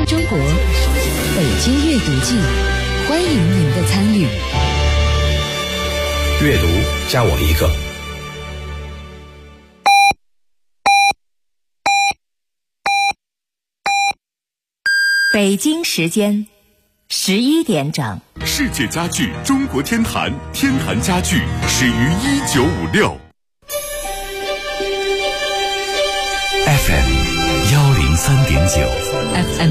中国，北京阅读季，欢迎您的参与。 阅读加我一个。 北京时间11点整。 世界家具中国天坛，天坛家具始于1956。 FM 103.9 FM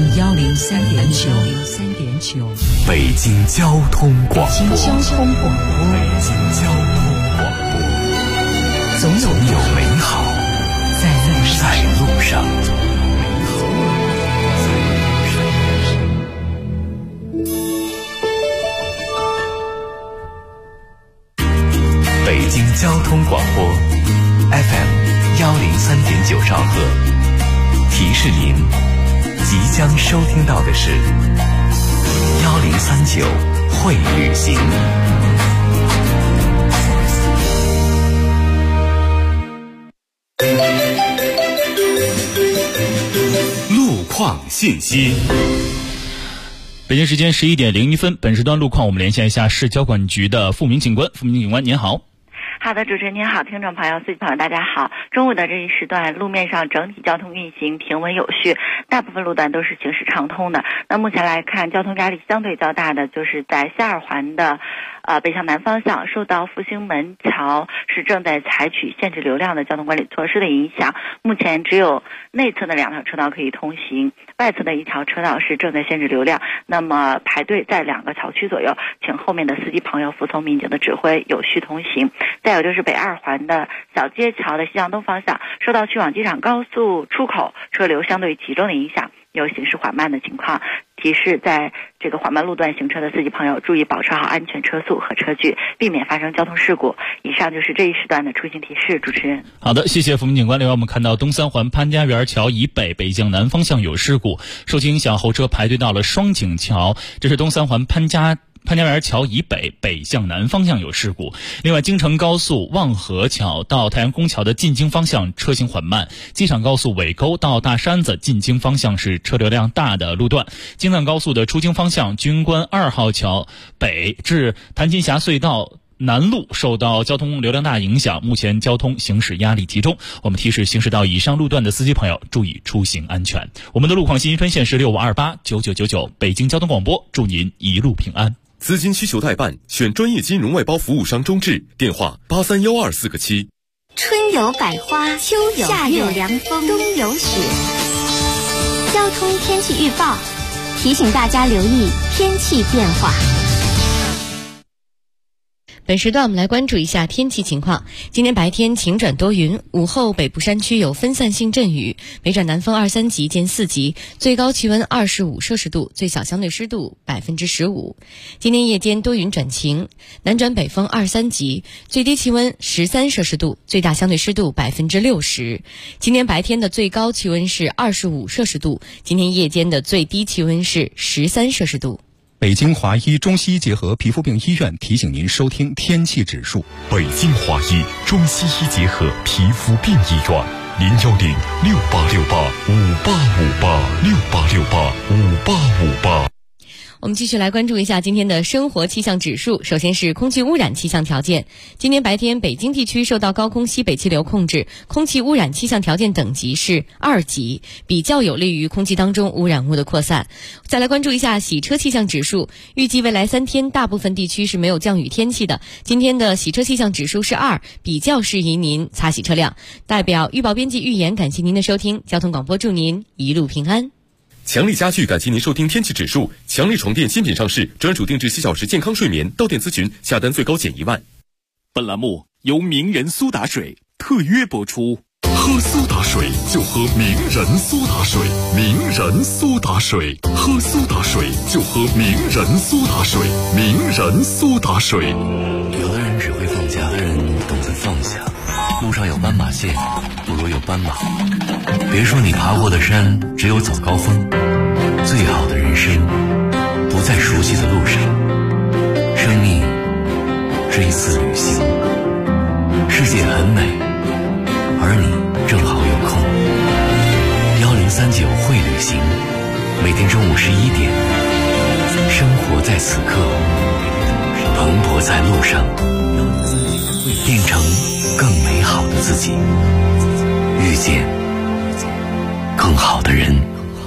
103.9 北京交通广播。 北京交通广播。 北京交通广播。总有美好在路上。北京交通广播 FM 103.9兆赫，提示您即将收听到的是1039会旅行。 路况信息。 北京时间11点01分，本时段路况我们连线一下市交管局的付明警官。付明警官您好。 好的，主持人您好，听众朋友、司机朋友大家好。中午的这一时段，路面上整体交通运行平稳有序，大部分路段都是行驶畅通的。那目前来看，交通压力相对较大的就是在下二环的北向南方向，受到复兴门桥是正在采取限制流量的交通管理措施的影响，目前只有内侧的2条车道可以通行，外侧的1条车道是正在限制流量。那么排队在2个桥区左右，请后面的司机朋友服从民警的指挥，有序通行。再有就是北二环的小街桥的西向东方向，受到去往机场高速出口车流相对集中的影响，有行驶缓慢的情况。提示在这个缓慢路段行车的司机朋友注意保持好安全车速和车距，避免发生交通事故。以上就是这一时段的出行提示，主持人。 好的，谢谢付明警官。另外我们看到东三环潘家园桥以北北向南方向有事故，受其影响后车排队到了双井桥，这是东三环潘家园桥以北北向南方向有事故。另外，京承高速望河桥到太阳宫桥的进京方向车行缓慢，机场高速尾沟到大山子进京方向是车流量大的路段。京藏高速的出京方向军官2号桥北至潭金峡隧道南路受到交通流量大影响，目前交通行驶压力集中。我们提示行驶到以上路段的司机朋友注意出行安全。我们的路况信息专线是65289999，北京交通广播，祝您一路平安。 资金需求代办，选专业金融外包服务商中智，电话831247个7。 春有百花，秋有夏有凉风，冬有雪。交通天气预报提醒大家留意天气变化。 本时段我们来关注一下天气情况。今天白天晴转多云，午后北部山区有分散性阵雨，北转南风2、3级见4级，最高气温25摄氏度，最小相对湿度15%。今天夜间多云转晴，南转北风2、3级，最低气温13摄氏度，最大相对湿度60%。今天白天的最高气温是25摄氏度，今天夜间的最低气温是13摄氏度。 北京华医中西医结合皮肤病医院提醒您收听天气指数。 北京华医中西医结合皮肤病医院，0106858586858 我们继续来关注一下今天的生活气象指数。首先是空气污染气象条件。今天白天北京地区受到高空西北气流控制，空气污染气象条件等级是2级，比较有利于空气当中污染物的扩散。再来关注一下洗车气象指数。预计未来3天大部分地区是没有降雨天气的，今天的洗车气象指数是2，比较适宜您擦洗车辆。代表预报编辑预言感谢您的收听，交通广播祝您一路平安。 强力家具感谢您收听天气指数。强力床垫新品上市，专属定制7小时健康睡眠，到店咨询，下单最高减1万。 本栏目由名人苏打水特约播出。 喝苏打水就喝名人苏打水，名人苏打水，喝苏打水就喝名人苏打水，名人苏打水。 有的人只会放假，有的人懂得放下。路上有斑马线，不如有斑马。别说你爬过的山只有早高峰，最好的人生不在熟悉的路上。生命是一次旅行，世界很美，而你正好有空。1039会旅行，每天周中午11点，生活在此刻，蓬勃在路上，变成更美好的自己，遇见更好的人。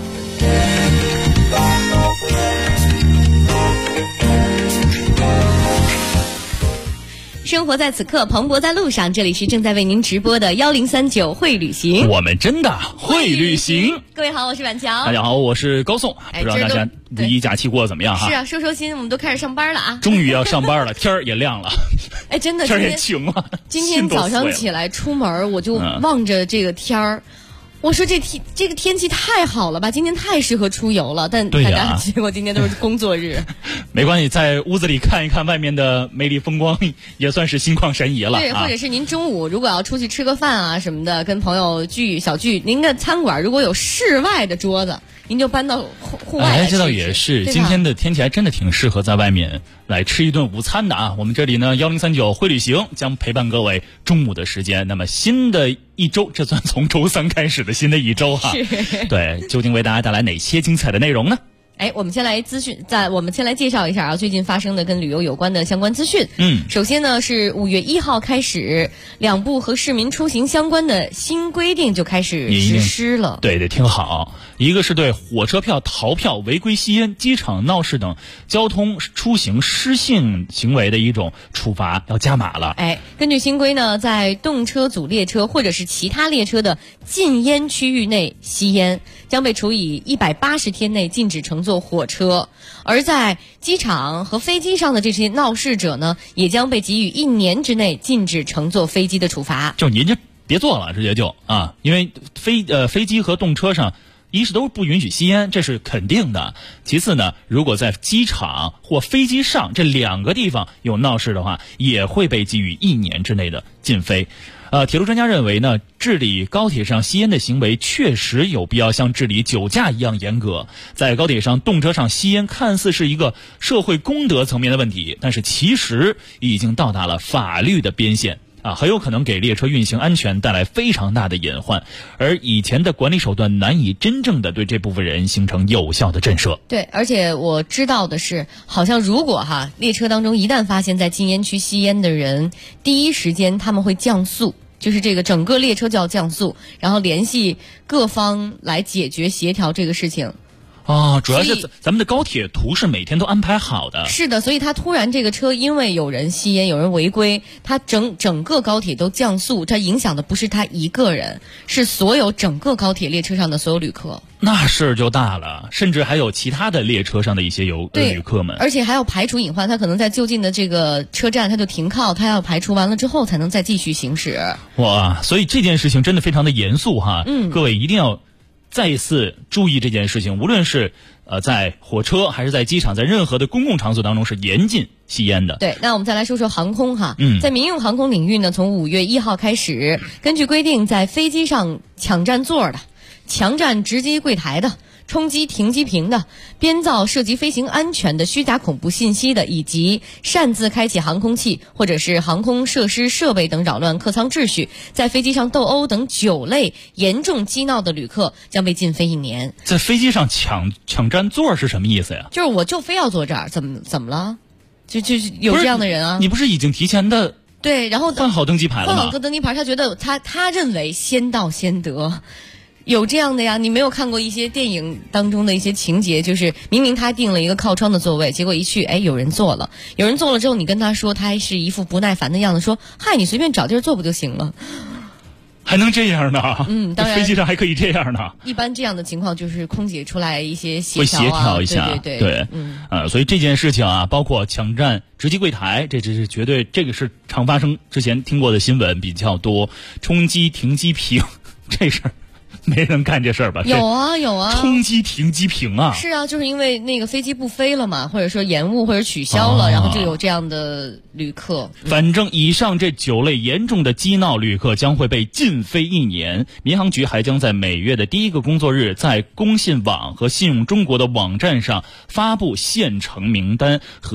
生活在此刻，蓬勃在路上。这里是正在为您直播的1039会旅行， 我们真的会旅行。 各位好，我是婉乔。 大家好，我是高颂。不知道大家五一假期过得怎么样哈？ 是啊，收心，我们都开始上班了啊！ 终于要上班了，天儿也亮了。 哎，真的， 天儿也晴了。 今天早上起来出门，我就望着这个天儿。我说这个天气太好了吧，今天太适合出游了，但大家结果今天都是工作日。 没关系，在屋子里看一看外面的美丽风光，也算是心旷神怡了。 对，或者是您中午如果要出去吃个饭啊什么的，跟朋友小聚，您的餐馆如果有室外的桌子，您就搬到户外来吃。 这倒也是，今天的天气还真的挺适合在外面来吃一顿午餐的啊。我们这里呢1039会旅行将陪伴各位中午的时间。那么新的一周，这算从周3开始的新的一周哈。对，究竟为大家带来哪些精彩的内容呢？ 我们先来介绍一下啊，最近发生的跟旅游有关的相关资讯。首先呢是5月1号开始，2部和市民出行相关的新规定就开始实施了。 对，听好，一个是对火车票逃票、违规吸烟、机场闹事等交通出行失信行为的一种处罚要加码了。 根据新规呢，在动车组列车或者是其他列车的禁烟区域内吸烟，将被处以180天内禁止乘坐火车，而在机场和飞机上的这些闹事者呢，也将被给予1年之内禁止乘坐飞机的处罚。 就您就别坐了，直接就因为飞机和动车上，一是都不允许吸烟，这是肯定的。其次呢，如果在机场或飞机上这2个地方有闹事的话，也会被给予1年之内的禁飞。铁路专家认为呢，治理高铁上吸烟的行为确实有必要像治理酒驾一样严格。在高铁上、动车上吸烟看似是一个社会公德层面的问题，但是其实已经到达了法律的边线。很有可能给列车运行安全带来非常大的隐患，而以前的管理手段难以真正的对这部分人形成有效的震慑。 对，而且我知道的是，好像如果列车当中一旦发现在禁烟区吸烟的人，第一时间他们会降速，就是这个整个列车就要降速，然后联系各方来解决协调这个事情。 主要是咱们的高铁图是每天都安排好的。 是的，所以他突然这个车因为有人吸烟、有人违规，他整个高铁都降速，这影响的不是他一个人，是所有整个高铁列车上的所有旅客。 那事就大了，甚至还有其他的列车上的一些旅客们。 而且还要排除隐患，他可能在就近的这个车站他就停靠，他要排除完了之后才能再继续行驶。 哇，所以这件事情真的非常的严肃哈。各位一定要再一次注意这件事情，无论是在火车还是在机场，在任何的公共场所当中是严禁吸烟的。 对，那我们再来说说航空哈。在民用航空领域呢，从5月1号开始，根据规定，在飞机上抢占座的、强占值机柜台的、冲击停机坪的、编造涉及飞行安全的虚假恐怖信息的，以及擅自开启航空器或者是航空设施设备等扰乱客舱秩序，在飞机上斗殴等9类严重激闹的旅客将被禁飞1年。 在飞机上抢占座是什么意思呀？ 就是我就非要坐这儿，怎么了？就有这样的人啊？ 你不是已经提前的对，然后换好登机牌了吗？ 换好登机牌，他觉得他认为先到先得。有这样的呀，你没有看过一些电影当中的一些情节，就是明明他订了一个靠窗的座位，结果一去，有人坐了之后，你跟他说，他还是一副不耐烦的样子，说：“嗨，你随便找地儿坐不就行了？” 还能这样呢？ 当然， 飞机上还可以这样呢。 一般这样的情况就是空姐出来一些会协调一下， 对， 所以这件事情啊，包括抢占值机柜台，这是绝对，这个是常发生，之前听过的新闻比较多。冲击停机坪，这事儿没人干这事儿吧？ 有啊， 冲击停机坪啊！ 是啊，就是因为那个飞机不飞了嘛，或者说延误或者取消了，然后就有这样的旅客。 反正以上这9类严重的激闹旅客将会被禁飞1年。民航局还将在每月的第1个工作日，在公信网和信用中国的网站上发布县城名单和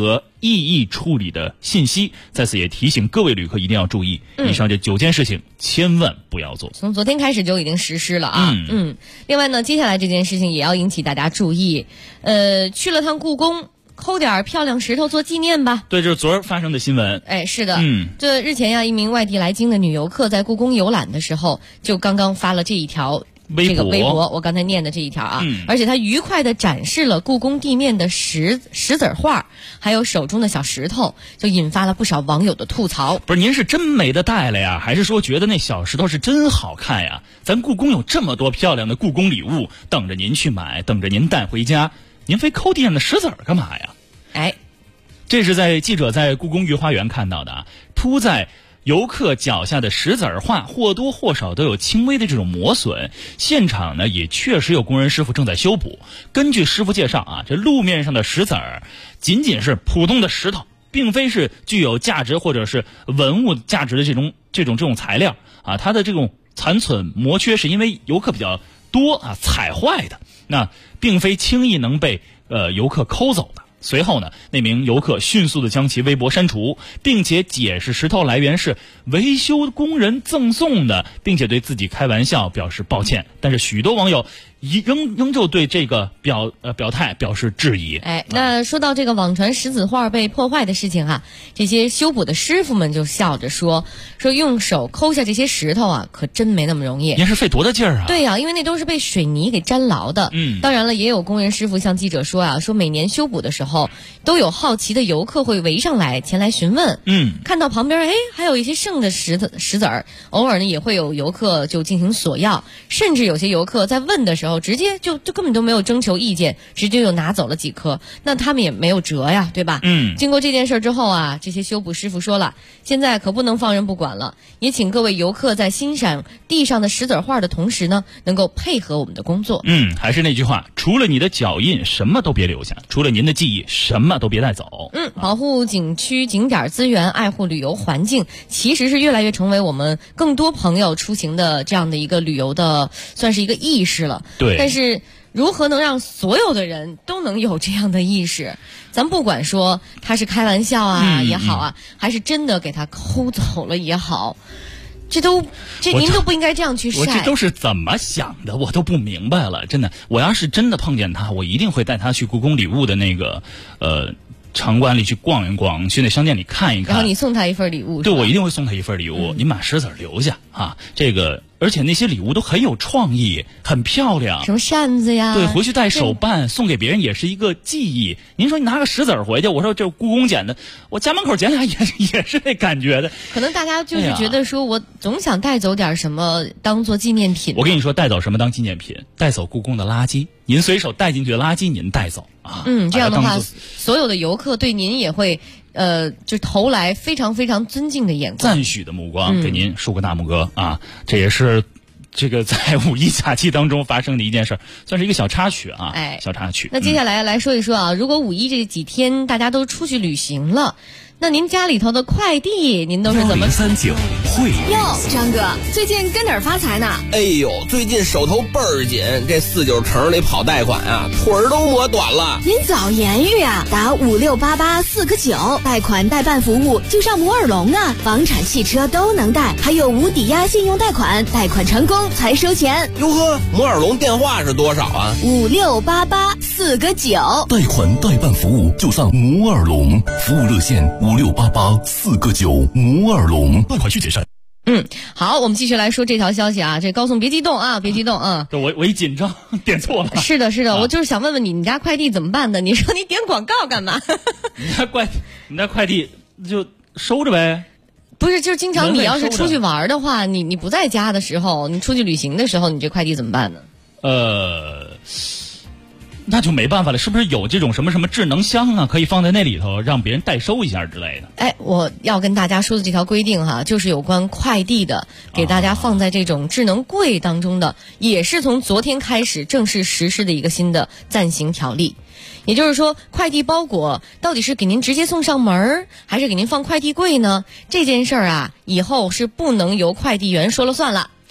异议处理的信息。在此也提醒各位旅客一定要注意，以上这9件事情千万不要做。 从昨天开始就已经实施了啊。另外呢，接下来这件事情也要引起大家注意。去了趟故宫，抠点漂亮石头做纪念吧。 对，这是昨儿发生的新闻。 是的。这日前呀，一名外地来京的女游客在故宫游览的时候，就刚刚发了这一条微博，我刚才念的这一条啊。而且她愉快地展示了故宫地面的石子画，还有手中的小石头，就引发了不少网友的吐槽。 不是，您是真没得带了呀，还是说觉得那小石头是真好看呀？咱故宫有这么多漂亮的故宫礼物等着您去买，等着您带回家，您非抠地上的石子干嘛呀？这是记者在故宫御花园看到的啊，铺在游客脚下的石子画或多或少都有轻微的这种磨损，现场呢也确实有工人师傅正在修补。根据师傅介绍啊，这路面上的石子仅仅是普通的石头，并非是具有价值或者是文物价值的这种材料啊，它的这种残损磨缺是因为游客比较多啊踩坏的，那并非轻易能被游客抠走的。随后呢，那名游客迅速地将其微博删除，并且解释石头来源是维修工人赠送的，并且对自己开玩笑表示抱歉。但是许多网友仍旧对这个表态表示质疑。 那说到这个网传石子画被破坏的事情啊，这些修补的师傅们就笑着说用手抠下这些石头啊，可真没那么容易。 您是费多大劲儿啊？ 对呀，因为那都是被水泥给粘牢的。当然了，也有工人师傅向记者说啊，说每年修补的时候，都有好奇的游客会围上来前来询问。看到旁边还有一些剩的石子儿，偶尔呢也会有游客就进行索要，甚至有些游客在问的时候直接就根本都没有征求意见，直接就拿走了几颗，那他们也没有辙呀，对吧？经过这件事之后啊，这些修补师傅说了，现在可不能放任不管了，也请各位游客在欣赏地上的石子画的同时呢，能够配合我们的工作。 还是那句话，除了你的脚印什么都别留下，除了您的记忆什么都别带走。 保护景区景点资源，爱护旅游环境，其实是越来越成为我们更多朋友出行的这样的一个旅游的算是一个意识了。 对， 但是如何能让所有的人都能有这样的意识？咱不管说他是开玩笑啊也好啊，还是真的给他抠走了也好，这您都不应该这样去晒。 我这都是怎么想的，我都不明白了，真的。我要是真的碰见他，我一定会带他去故宫礼物的那个场馆里去逛一逛，去那商店里看一看。 然后你送他一份礼物。 对，我一定会送他一份礼物。您把石子留下啊，而且那些礼物都很有创意，很漂亮， 什么扇子呀， 对，回去戴手办送给别人也是一个记忆。您说你拿个石子回去，我说这故宫捡的，我家门口捡俩也是那感觉的。 可能大家就是觉得说我总想带走点什么当做纪念品。 我跟你说，带走什么当纪念品？带走故宫的垃圾，您随手带进去的垃圾您带走啊。 这样的话，所有的游客对您也会就投来非常非常尊敬的眼光， 赞许的目光，给您竖个大拇哥啊！这也是这个在五一假期当中发生的一件事，算是一个小插曲啊，小插曲。 那接下来来说一说啊，如果五一这几天大家都出去旅行了，那您家里头的快递您都是怎么 ？1039会哟，张哥，最近跟哪儿发财呢？ 哎呦，最近手头倍儿紧，这49城里跑贷款啊，腿儿都磨短了。 您早言语啊，打56884个9，贷款代办服务就上摩尔龙啊，房产汽车都能贷，还有无抵押信用贷款，贷款成功才收钱。 哟呵，摩尔龙电话是多少啊 ？56884个9， 贷款代办服务就上摩尔龙，服务热线56884个9，摩尔龙，贷款需谨慎。 好，我们继续来说这条消息啊。这高送别激动啊，别激动啊！ 我一紧张点错了。 是的，我就是想问问你家快递怎么办的？你说你点广告干嘛？ 你家快递就收着呗。 不是，就是经常你要是出去玩的话，你不在家的时候，你出去旅行的时候，你这快递怎么办呢？ 那就没办法了，是不是有这种什么智能箱啊，可以放在那里头让别人代收一下之类的？ 我要跟大家说的这条规定哈，就是有关快递的，给大家放在这种智能柜当中的，也是从昨天开始正式实施的一个新的暂行条例。也就是说，快递包裹到底是给您直接送上门，还是给您放快递柜呢？这件事儿啊，以后是不能由快递员说了算了。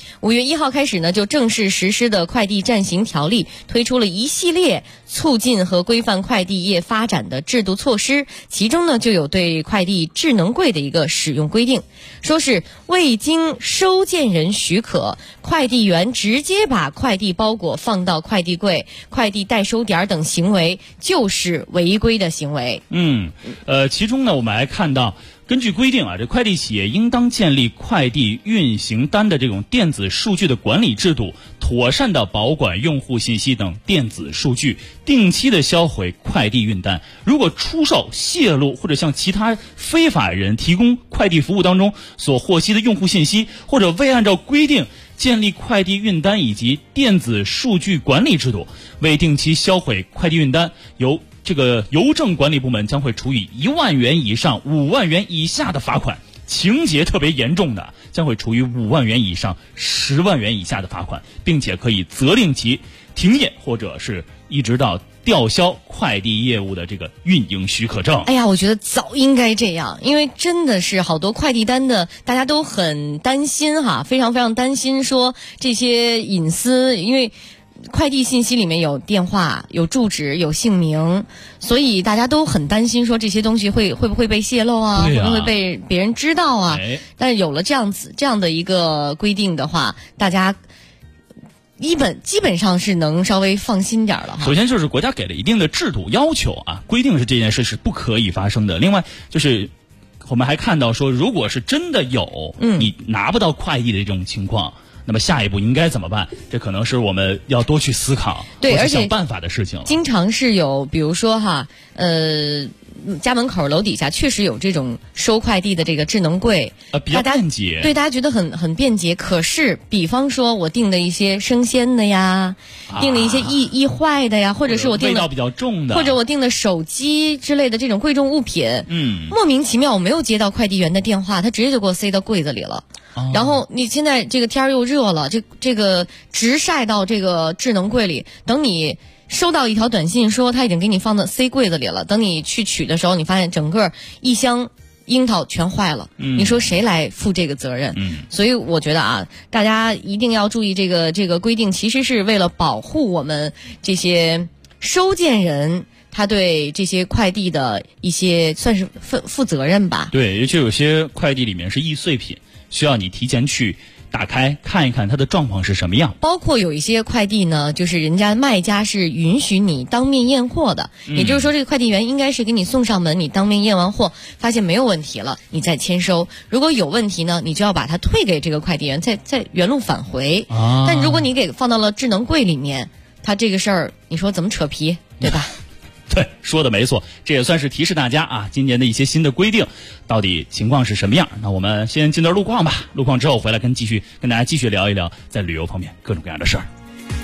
5月1号开始呢，就正式实施的快递暂行条例推出了一系列促进和规范快递业发展的制度措施，其中呢就有对快递智能柜的一个使用规定，说是未经收件人许可，快递员直接把快递包裹放到快递柜、快递代收点等行为就是违规的行为。 其中呢我们还看到，根据规定啊，这快递企业应当建立快递运行单的这种电子数据的管理制度，妥善的保管用户信息等电子数据，定期的销毁快递运单。如果出售、泄露或者向其他非法人提供快递服务当中所获悉的用户信息，或者未按照规定建立快递运单以及电子数据管理制度，未定期销毁快递运单，由这个邮政管理部门将会处以1万元以上5万元以下的罚款，情节特别严重的将会处以5万元以上10万元以下的罚款，并且可以责令其停业或者是一直到吊销快递业务的这个运营许可证。 哎呀，我觉得早应该这样，因为真的是好多快递单的大家都很担心哈，非常非常担心说这些隐私，因为快递信息里面有电话、有住址、有姓名，所以大家都很担心说这些东西会不会被泄露啊，会不会被别人知道啊？但是有了这样的一个规定的话，大家基本上是能稍微放心点了哈。 首先就是国家给了一定的制度要求啊，规定是这件事是不可以发生的。另外就是我们还看到说，如果是真的有你拿不到快递的这种情况，那么下一步应该怎么办？这可能是我们要多去思考， 对，而且想办法的事情。 经常是有，比如说哈，家门口楼底下确实有这种收快递的这个智能柜， 比较便捷， 对，大家觉得很便捷。可是，比方说我订的一些生鲜的呀，订的一些易坏的呀，或者是我订的味道比较重的， 或者我订的手机之类的这种贵重物品，莫名其妙我没有接到快递员的电话，他直接就给我塞到柜子里了。然后你现在这个天又热了，这个直晒到这个智能柜里，等你收到一条短信说他已经给你放到塞柜子里了，等你去取的时候，你发现整个一箱樱桃全坏了，你说谁来负这个责任？所以我觉得啊，大家一定要注意这个规定，其实是为了保护我们这些收件人，他对这些快递的一些算是负责任吧。 对，尤其有些快递里面是易碎品，需要你提前去打开看一看它的状况是什么样。 包括有一些快递呢，就是人家卖家是允许你当面验货的，也就是说这个快递员应该是给你送上门，你当面验完货发现没有问题了，你再签收。如果有问题呢，你就要把它退给这个快递员，再原路返回。但如果你给放到了智能柜里面，他这个事儿你说怎么扯皮，对吧？ 对，说的没错，这也算是提示大家啊，今年的一些新的规定到底情况是什么样。那我们先进段路况吧，路况之后回来跟大家继续聊一聊在旅游方面各种各样的事儿。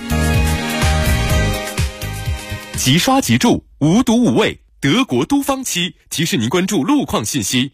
即刷即住，无毒无味，德国都方漆提示您关注路况信息。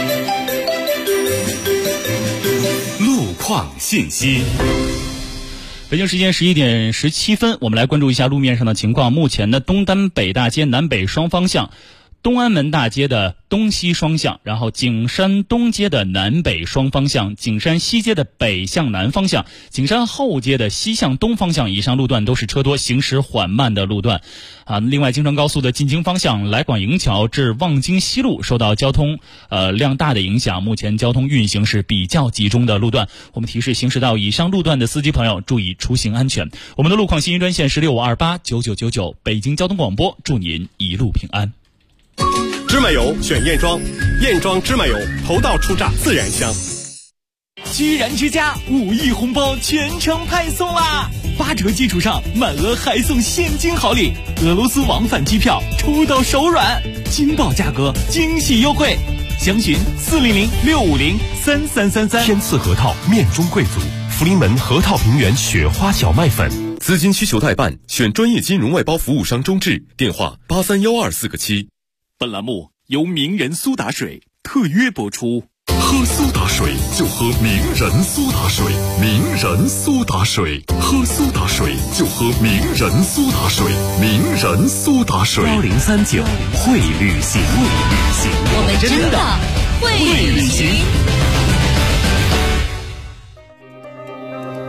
路况信息。 北京时间11点17分，我们来关注一下路面上的情况。目前呢，东单北大街南北双方向，东安门大街的东西双向，然后景山东街的南北双方向，景山西街的北向南方向，景山后街的西向东方向，以上路段都是车多行驶缓慢的路段啊。另外，京承高速的进京方向来广营桥至望京西路受到交通量大的影响，目前交通运行是比较集中的路段。我们提示行驶到以上路段的司机朋友注意出行安全。我们的路况信息专线是65289999，北京交通广播，祝您一路平安。 芝麻油选燕庄，燕庄芝麻油头道出榨自然香。 居然之家5亿红包全程派送啦！8折基础上满额还送现金好礼，俄罗斯往返机票抽到手软，惊爆价格，惊喜优惠，详询400-650-3333。 天赐核桃面中贵族，福临门核桃平原雪花小麦粉。 资金需求代办，选专业金融外包服务商中智，电话831247个7。本栏目由名人苏打水特约播出。 喝苏打水就喝名人苏打水，名人苏打水，喝苏打水就喝名人苏打水，名人苏打水。 1039会旅行， 我们真的会旅行。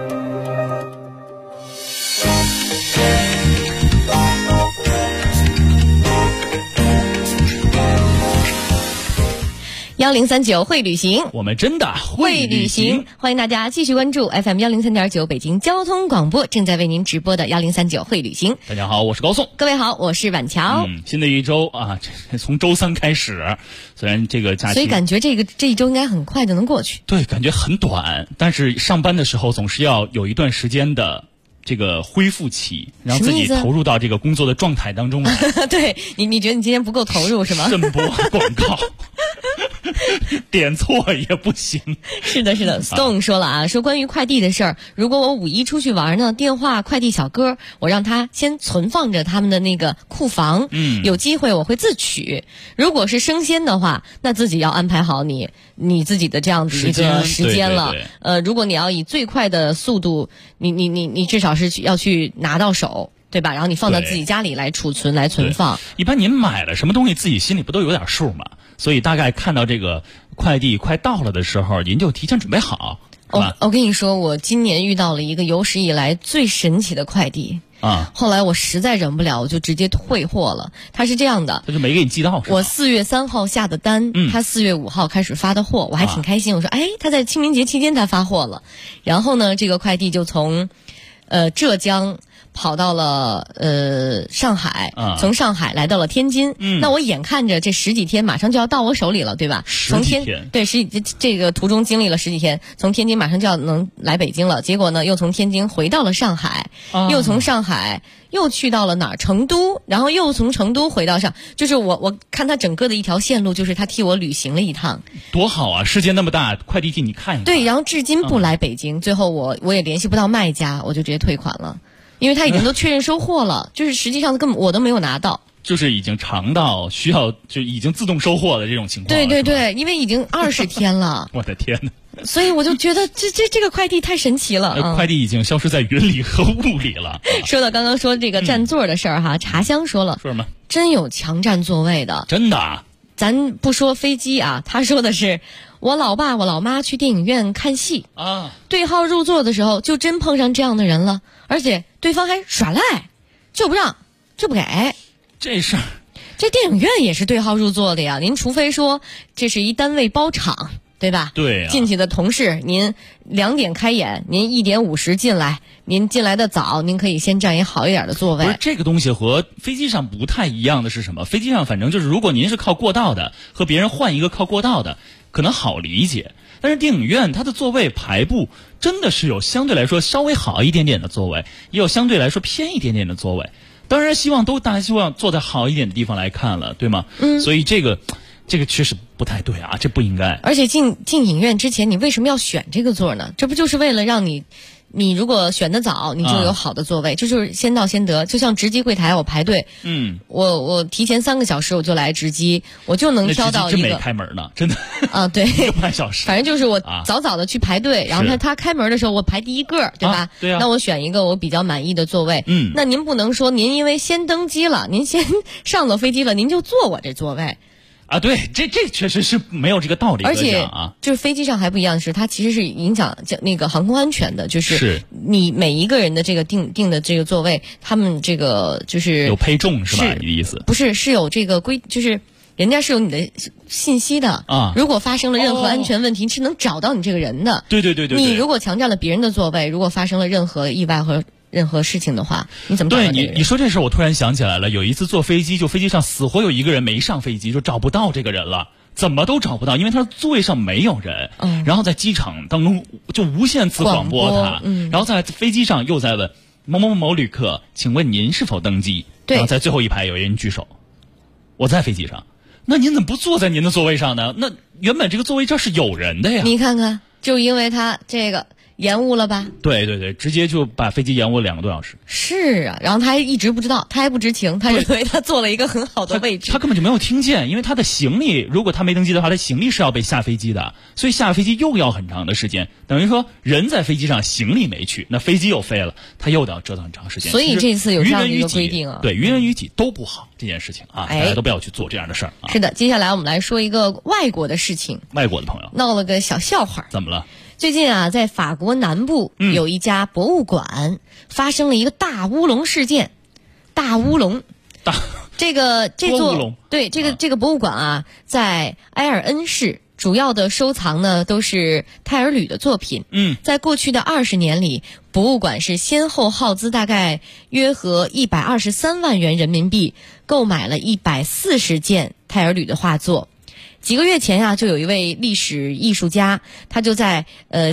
1039会旅行， 我们真的会旅行。 欢迎大家继续关注 FM 103.9北京交通广播正在为您直播的1039会旅行。 大家好，我是高颂。 各位好，我是婉乔。 新的一周啊，从周三开始，虽然这个假期， 所以感觉这一周应该很快就能过去。 对，感觉很短，但是上班的时候总是要有一段时间的这个恢复期，让自己投入到这个工作的状态当中来。 对，你觉得你今天不够投入是吗？ 慎播广告。点错也不行。 是的 Stone 说了啊，说关于快递的事儿，如果我5一出去玩呢，电话快递小哥，我让他先存放着他们的那个库房，有机会我会自取。如果是生鲜的话，那自己要安排好你自己的这样子一个时间了。 对， 如果你要以最快的速度，你至少是要去拿到手，对吧？然后你放到自己家里来储存来存放。 一般您买了什么东西，自己心里不都有点数吗？所以大概看到这个快递快到了的时候，您就提前准备好。 我跟你说，我今年遇到了一个有史以来最神奇的快递啊！ 后来我实在忍不了，我就直接退货了。他是这样的， 他就没给你寄到是吧？ 我4月3号下的单，他4月5号开始发的货，我还挺开心。我说，他在清明节期间才发货了。然后呢，这个快递就从浙江跑到了上海，从上海来到了天津。那我眼看着这10几天马上就要到我手里了，对吧？这个途中经历了10几天，从天津马上就要能来北京了。结果呢，又从天津回到了上海，又从上海又去到了哪儿？成都，然后又从成都回到就是我看他整个的一条线路，就是他替我旅行了一趟。 多好啊！世界那么大，快递替你看一看。 对，然后至今不来北京，最后我也联系不到卖家，我就直接退款了。因为他已经都确认收货了，就是实际上根本我都没有拿到， 就是已经长到需要就已经自动收货的这种情况。 对，因为已经20天了。 我的天哪！ 所以我就觉得这个快递太神奇了。 快递已经消失在云里和雾里了。 说到刚刚说这个占座的事儿哈，茶香说了， 说什么？ 真有强占座位的， 真的啊。 咱不说飞机啊，他说的是我老爸我老妈去电影院看戏啊， 对号入座的时候就真碰上这样的人了，而且对方还耍赖，就不让就不给。 这事儿， 这电影院也是对号入座的呀。您除非说这是一单位包场，对吧？ 对啊。 进去的同事，您2点开演，您1点50进来，您进来的早，您可以先占一好一点的座位。 不是，这个东西和飞机上不太一样的是什么？飞机上反正就是，如果您是靠过道的，和别人换一个靠过道的，可能好理解。但是电影院它的座位排布真的是有相对来说稍微好一点点的座位，也有相对来说偏一点点的座位。当然大家希望坐在好一点的地方来看了，对吗？所以这个确实不太对啊，这不应该。 而且进影院之前，你为什么要选这个座呢？这不就是为了让你如果选得早，你就有好的座位，这就是先到先得。就像值机柜台，我排队，我提前3个小时我就来值机，我就能挑到一个。 真没开门呢，真的啊，对 ，1个半小时。 反正就是我早早的去排队，然后他开门的时候我排第一个，对吧？ 对啊。 那我选一个我比较满意的座位。那您不能说您因为先登机了，您先上了飞机了，您就坐我这座位。 啊，对，这确实是没有这个道理。 而且就是飞机上还不一样的是，它其实是影响那个航空安全的，就是你每一个人的这个定的这个座位，他们这个就是有配重是吧？你的意思？ 不是，是有这个就是人家是有你的信息的啊。如果发生了任何安全问题，是能找到你这个人的。 对。 你如果强占了别人的座位，如果发生了任何意外和任何事情的话，你怎么找到这个人？ 对你说这事我突然想起来了，有一次坐飞机，就飞机上死活有一个人没上飞机，就找不到这个人了，怎么都找不到，因为他座位上没有人。然后在机场当中就无限次广播他，然后在飞机上又在问某某某旅客，请问您是否登机？ 对。 然后在最后一排有人举手，我在飞机上。那您怎么不坐在您的座位上呢？那原本这个座位这是有人的呀。 你看看，就因为他这个延误了吧？ 对，直接就把飞机延误了2个多小时。 是啊，然后他还一直不知道，他还不知情，他认为他坐了一个很好的位置。 他根本就没有听见，因为他的行李，如果他没登机的话，他行李是要被下飞机的，所以下飞机又要很长的时间。等于说人在飞机上，行李没去，那飞机又飞了，他又得要折腾很长时间。 所以这次有这样的一个规定啊， 对，于人于己都不好这件事情啊，大家都不要去做这样的事儿啊。 是的，接下来我们来说一个外国的事情。 外国的朋友闹了个小笑话。 怎么了？ 最近啊，在法国南部有一家博物馆发生了一个大乌龙事件。大乌龙， 这个博物馆啊，在埃尔恩市。主要的收藏呢都是泰尔吕的作品。在过去的20年里，博物馆是先后耗资大概约合123万元人民币，购买了140件泰尔吕的画作。几个月前啊，就有一位历史艺术家，他就在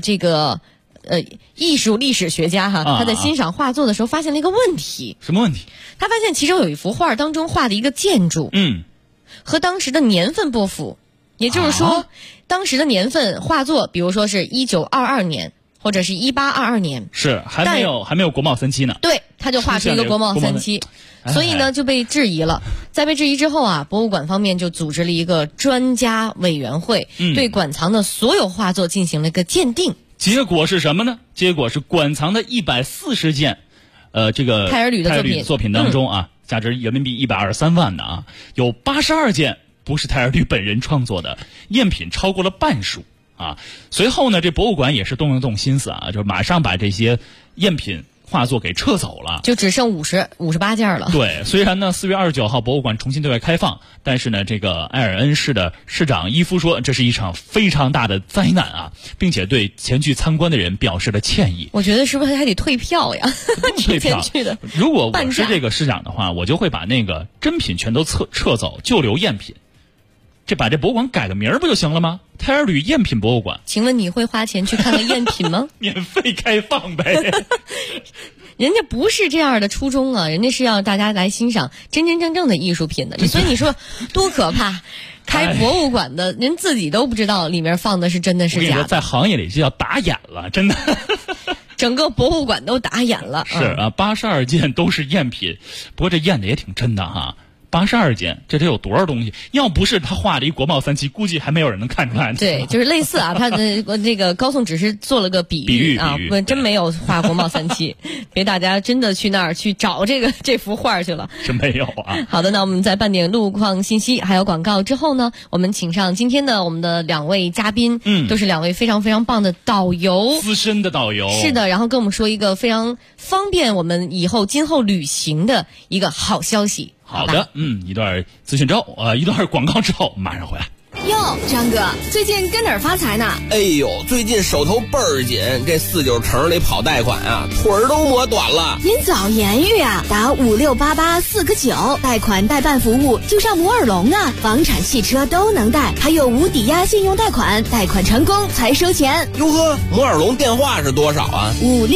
艺术历史学家他在欣赏画作的时候发现了一个问题。 什么问题？ 他发现其中有一幅画当中画的一个建筑，和当时的年份不符。也就是说，当时的年份画作，比如说是1922年，或者是1822年， 是还没有国贸3期呢。 对，他就画出一个国贸3期，所以呢就被质疑了。在被质疑之后啊，博物馆方面就组织了一个专家委员会，对馆藏的所有画作进行了一个鉴定。 结果是什么呢？结果是馆藏的140件，这个泰尔吕的作品当中啊，价值人民币123万的啊，有82件。不是泰尔吕本人创作的，赝品超过了半数啊！随后呢，这博物馆也是动了动心思啊，就马上把这些赝品画作给撤走了， 就只剩58件了。 对，虽然呢4月29号博物馆重新对外开放，但是呢，这个埃尔恩市的市长伊夫说，这是一场非常大的灾难啊，并且对前去参观的人表示了歉意。 我觉得是不是还得退票呀？ 退票去的。 如果我是这个市长的话，我就会把那个真品全都撤走，就留赝品。把这博物馆改个名儿不就行了吗？泰尔吕赝品博物馆。 请问你会花钱去看看赝品吗？ 免费开放呗。 人家不是这样的初衷啊，人家是要大家来欣赏真真正正的艺术品的。所以你说多可怕！开博物馆的人自己都不知道里面放的是真的是假的。 在行业里就叫打眼了，真的。 整个博物馆都打眼了。 是啊，82件都是赝品，不过这赝的也挺真的哈。82件，这得有多少东西？要不是他画了一国贸3期，估计还没有人能看出来。 对，就是类似啊，他的这个高颂只是做了个比喻啊，真没有画国贸3期，别大家真的去那儿去找这幅画去了。 真没有啊。 好的，那我们在半点路况信息还有广告之后呢，我们请上今天的我们的2位嘉宾，都是2位非常非常棒的导游， 资深的导游。 是的，然后跟我们说一个非常方便我们今后旅行的一个好消息。 好的，一段资讯之后，一段广告之后，马上回来。 哟，张哥，最近跟哪儿发财呢？ 哎呦，最近手头倍儿紧，这49城里跑贷款啊，腿儿都磨短了。 您早言语啊，打5688-4个9，贷款代办服务就上摩尔龙啊，房产、汽车都能贷，还有无抵押信用贷款，贷款成功才收钱。 哟呵，摩尔龙电话是多少啊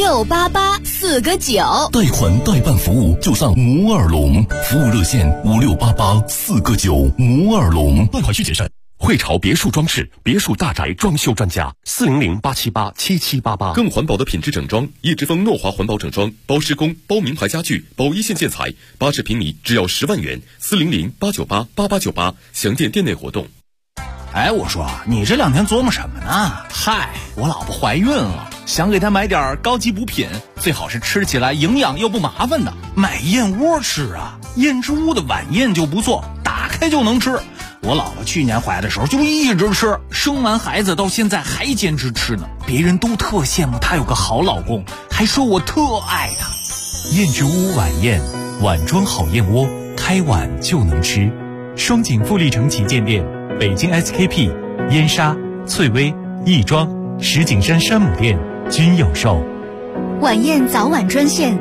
？5688-4个9， 贷款代办服务就上摩尔龙，服务热线5688-4个9，摩尔龙，贷款需谨慎。 汇潮别墅装饰，别墅大宅装修专家，400-878-7788。更环保的品质整装，叶之峰诺华环保整装，包施工，包名牌家具，包一线建材，80平米只要10万元，400-898-8898，详见店内活动。 哎，我说你这2天琢磨什么呢？嗨，我老婆怀孕了，想给她买点高级补品，最好是吃起来营养又不麻烦的。买燕窝吃啊，燕之屋的晚宴就不错，打开就能吃。我老婆去年怀的时候就一直吃，生完孩子到现在还坚持吃呢。别人都特羡慕她有个好老公，还说我特爱她。 燕之屋晚宴，碗装好燕窝，开碗就能吃。双井富力城旗舰店、北京 SKP、燕莎、翠微、亦庄、石景山山姆店均有售。 晚宴早晚专线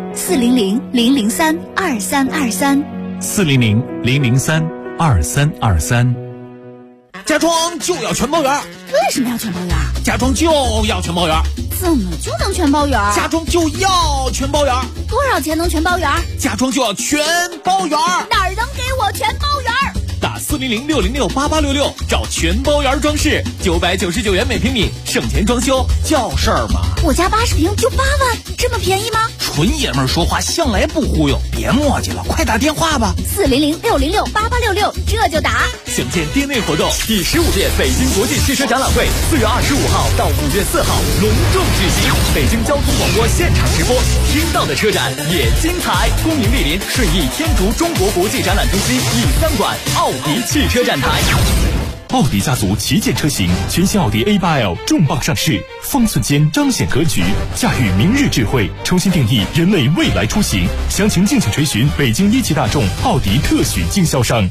400-003-2323。 400-003-2323。 家装就要全包圆。 为什么要全包圆？ 家装就要全包圆。 怎么就能全包圆？ 家装就要全包圆。 多少钱能全包圆？ 家装就要全包圆。 哪儿能给我全包圆？ 打400-606-8866找全包圆装饰，999元每平米，省钱装修叫事儿吗？ 我家80平就8万，这么便宜吗？ 纯爷们儿说话向来不忽悠，别磨叽了，快打电话吧。 400-606-8866，这就打。 详见店内活动。第15届北京国际汽车展览会4月25号到5月4号隆重举行，北京交通广播现场直播，听到的车展也精彩。恭迎莅临顺义天竺中国国际展览中心第3馆奥迪汽车展台。 奥迪家族旗舰车型，全新奥迪 A8L 重磅上市，方寸间彰显格局，驾驭明日智慧，重新定义人类未来出行。详情敬请垂询北京一汽大众奥迪特许经销商。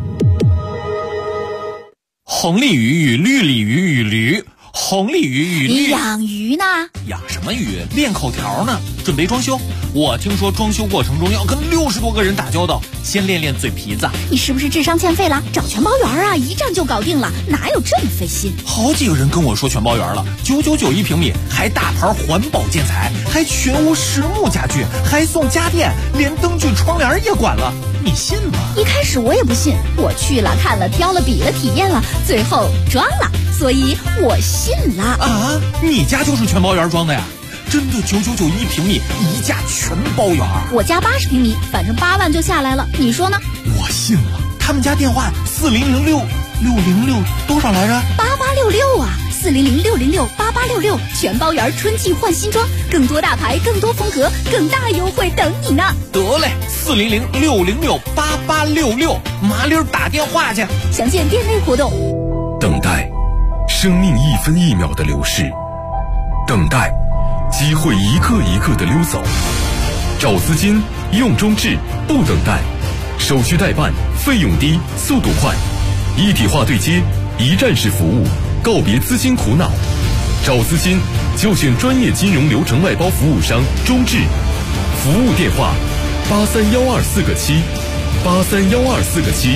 红鲤鱼与绿鲤鱼与驴，红鲤鱼与绿。 你养鱼呢？ 养什么鱼？练口条呢，准备装修。我听说装修过程中要跟60多个人打交道，先练练嘴皮子。 你是不是智商欠费了？找全包园啊，一站就搞定了，哪有这么费心？ 好几个人跟我说全包园了，999一平米，还大牌环保建材，还全屋实木家具，还送家电，连灯具窗帘也管了，你信吗？ 一开始我也不信，我去了看了挑了比了体验了，最后装了，所以我信了。 啊，你家就是全包园装的呀？真的999一平米，一价全包园。 我家80平米，反正8万就下来了，你说呢？ 我信了。他们家电话4006多少来着 ？8866啊，4006068866，全包园春季换新装，更多大牌，更多风格，更大优惠等你呢。 得嘞，4006068866，麻溜打电话去。 详见店内活动。 等待，生命一分一秒的流逝；等待，机会一个一个的溜走。找资金，用中置，不等待，手续代办，费用低，速度快，一体化对接，一站式服务，告别资金苦恼。找资金就选专业金融流程外包服务商中置，服务电话831247，831247。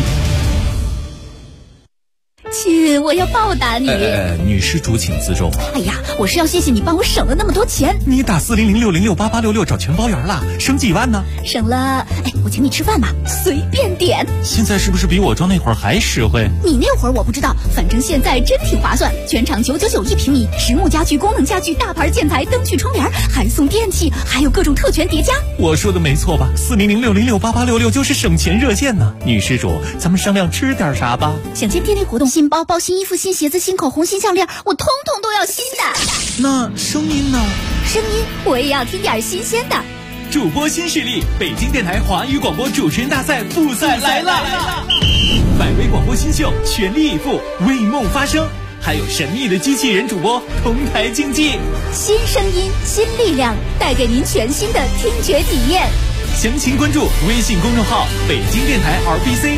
亲，我要报答你。 女施主请自重。 哎呀，我是要谢谢你帮我省了那么多钱。 你打4006068866找全包园了，省几万呢？ 省了，我请你吃饭吧，随便点。 现在是不是比我装那会儿还实惠？ 你那会儿我不知道，反正现在真挺划算。全场999一平米，实木家具、功能家具、大牌建材、灯具、窗帘，还送电器，还有各种特权叠加。 我说的没错吧？4006068866就是省钱热线呢。女施主，咱们商量吃点啥吧？ 想见店内活动，新包包、新衣服、新鞋子、新口红、新项链，我通通都要新的。 那声音呢？ 声音我也要听点新鲜的。 主播新势力，北京电台华语广播主持人大赛复赛来了！100位广播新秀全力以赴，为梦发声，还有神秘的机器人主播同台竞技。 新声音，新力量，带给您全新的听觉体验。 详情关注微信公众号北京电台 RBC。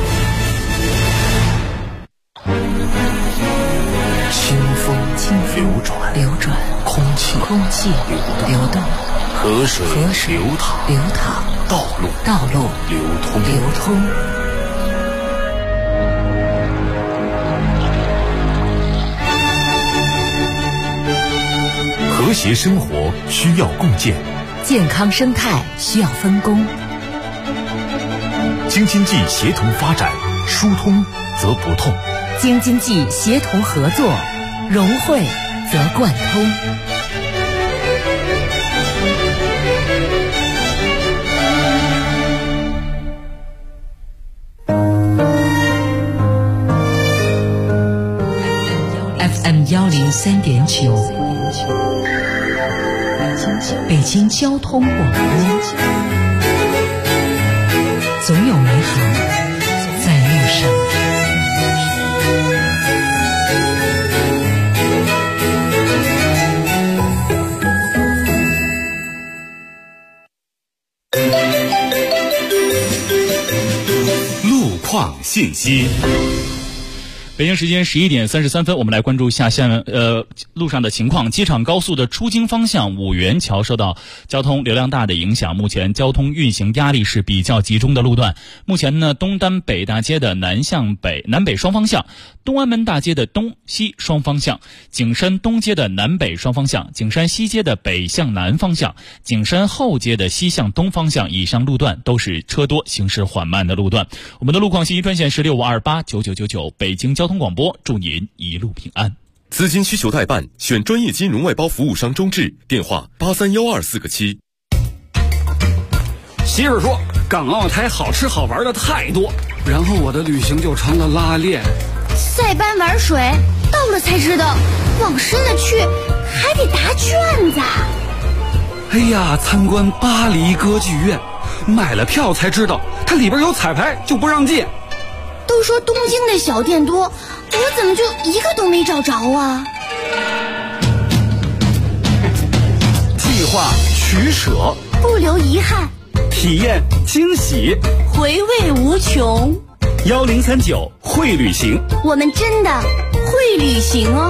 清风流转，空气流动，河水流淌，道路流通。 和谐生活需要共建， 健康生态需要分工。 京津冀协同发展，疏通则不痛。 京津冀协同合作，融汇则贯通。FM 103.9，北京交通广播，总有美好在路上。 路况信息。 北京时间11点33分，我们来关注一下路上的情况。机场高速的出京方向五元桥受到交通流量大的影响，目前交通运行压力是比较集中的路段。目前呢，东单北大街的南北双方向，东安门大街的东西双方向，景山东街的南北双方向，景山西街的北向南方向，景山后街的西向东方向以上路段都是车多行驶缓慢的路段。我们的路况信息专线是65289999，北京交通广播，祝您一路平安。 资金需求代办，选专业金融外包服务商中置，电话831247。 媳妇说港澳台好吃好玩的太多，然后我的旅行就成了拉练。 塞班玩水，到了才知道，往深了去还得答卷子。 哎呀，参观巴黎歌剧院，买了票才知道它里边有彩排就不让进。 都说东京的小店多，我怎么就一个都没找着啊？ 计划取舍， 不留遗憾， 体验惊喜， 回味无穷。 1039会旅行， 我们真的会旅行哦。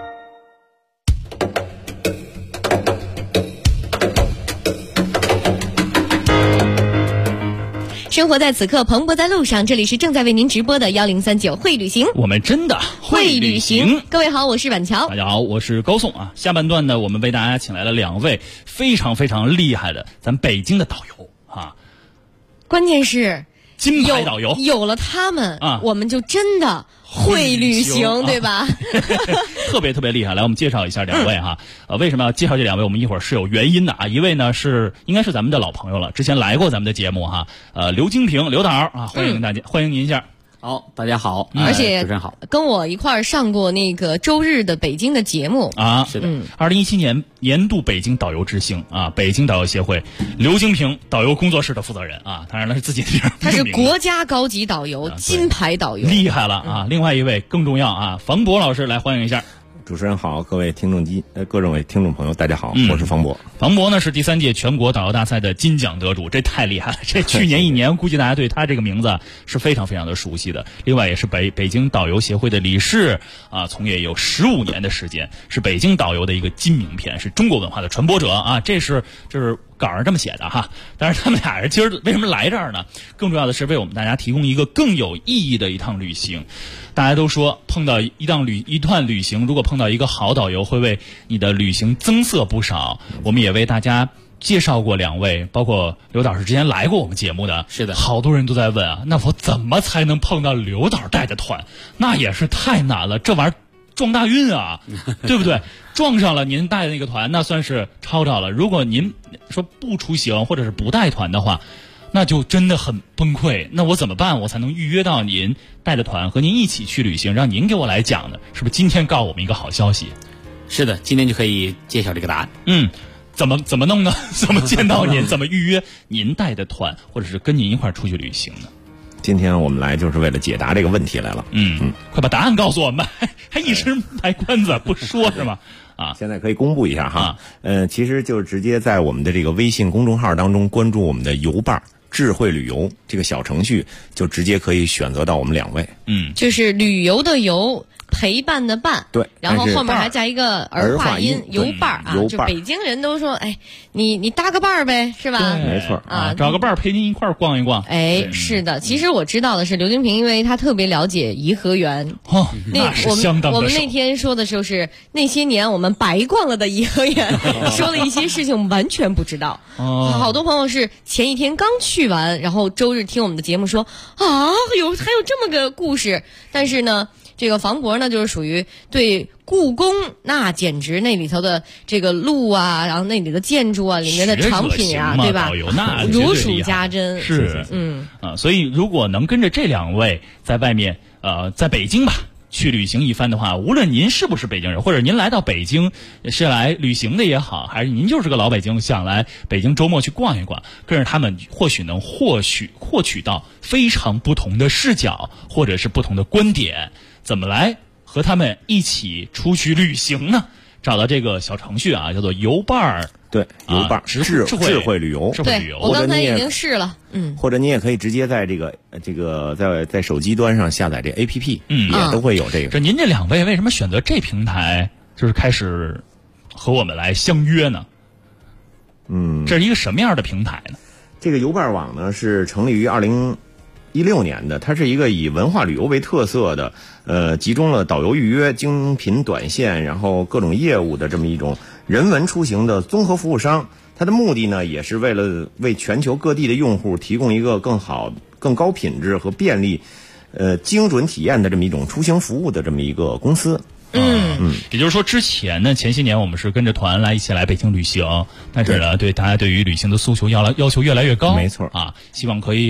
生活在此刻，蓬勃在路上。这里是正在为您直播的1039会旅行， 我们真的会旅行。 各位好，我是板桥。 大家好，我是高颂啊。下半段呢，我们为大家请来了2位非常非常厉害的咱北京的导游啊。 关键是金牌导游有了他们啊， 我们就真的会旅行，对吧？ 特别特别厉害。来，我们介绍一下2位哈。为什么要介绍这2位？我们一会儿是有原因的啊。一位呢应该是咱们的老朋友了，之前来过咱们的节目哈。刘金平，刘导啊，欢迎大家，欢迎您一下。 好，大家好， 而且主持人好， 跟我一块儿上过那个周日的北京的节目啊。 是的 ，2017年度北京导游之星啊，北京导游协会刘金平导游工作室的负责人啊，当然了是自己的名， 他是国家高级导游，金牌导游， 厉害了啊！另外一位更重要啊，房博老师来欢迎一下。 主持人好，各位听众朋友，大家好，我是房博。 房博呢是第3届全国导游大赛的金奖得主，这太厉害了！这去年1年，估计大家对他这个名字是非常非常的熟悉的。另外也是北京导游协会的理事啊，从业有15年的时间，是北京导游的一个金名片，是中国文化的传播者啊。这是稿上这么写的哈。但是他们俩人今儿为什么来这儿呢？更重要的是为我们大家提供一个更有意义的一趟旅行。大家都说碰到一段旅行，如果碰到一个好导游，会为你的旅行增色不少。我们也为大家介绍过2位，包括刘导是之前来过我们节目的。 是的， 好多人都在问啊，那我怎么才能碰到刘导带的团？那也是太难了，这玩意儿撞大运啊，对不对？撞上了您带的那个团，那算是抄着了。如果您说不出行或者是不带团的话，那就真的很崩溃。那我怎么办？我才能预约到您带着团和您一起去旅行，让您给我来讲呢？是不是今天告诉我们一个好消息？ 是的，今天就可以揭晓这个答案。 怎么弄呢？怎么见到您？怎么预约您带的团，或者是跟您一块儿出去旅行呢？ 今天我们来就是为了解答这个问题来了。 快把答案告诉我们，还一直卖关子不说是吗？啊， 现在可以公布一下哈。其实就是直接在我们的这个微信公众号当中关注我们的游伴智慧旅游这个小程序，就直接可以选择到我们2位。 就是旅游的游，陪伴的伴， 对， 然后后面还加一个儿化音，游伴啊。就北京人都说，哎，你搭个伴儿呗，是吧？ 没错啊，找个伴儿陪您一块儿逛一逛。 哎，是的，其实我知道的是刘金平，因为他特别了解颐和园。 那是相当的熟。 我们那天说的就是那些年我们白逛了的颐和园，说了一些事情完全不知道。好多朋友是前一天刚去完，然后周日听我们的节目说啊，还有这么个故事，但是呢。这个房博呢，就是属于对故宫那简直那里头的这个路啊，然后那里的建筑啊，里面的藏品啊，对吧？如数家珍。 是，所以如果能跟着这2位在外面，在北京吧去旅行一番的话，无论您是不是北京人，或者您来到北京是来旅行的也好，还是您就是个老北京想来北京周末去逛一逛，跟着他们或许能获取到非常不同的视角，或者是不同的观点。怎么来和他们一起出去旅行呢？找到这个小程序啊，叫做游伴儿。 对，游伴智慧旅游。 对，我刚才已经试了。 或者你也可以直接在这个在手机端上下载这 APP，也都会有这个。 这您这2位为什么选择这平台，就是开始和我们来相约呢？这是一个什么样的平台呢？ 这个游伴网呢是成立于2016年的，它是一个以文化旅游为特色的，集中了导游预约、精品短线，然后各种业务的这么一种人文出行的综合服务商。它的目的呢，也是为了为全球各地的用户提供一个更好、更高品质和便利、精准体验的这么一种出行服务的这么一个公司。 也就是说，之前呢，前些年我们是跟着团一起来北京旅行，但是呢，对大家对于旅行的诉求要求越来越高。 没错啊，希望可以有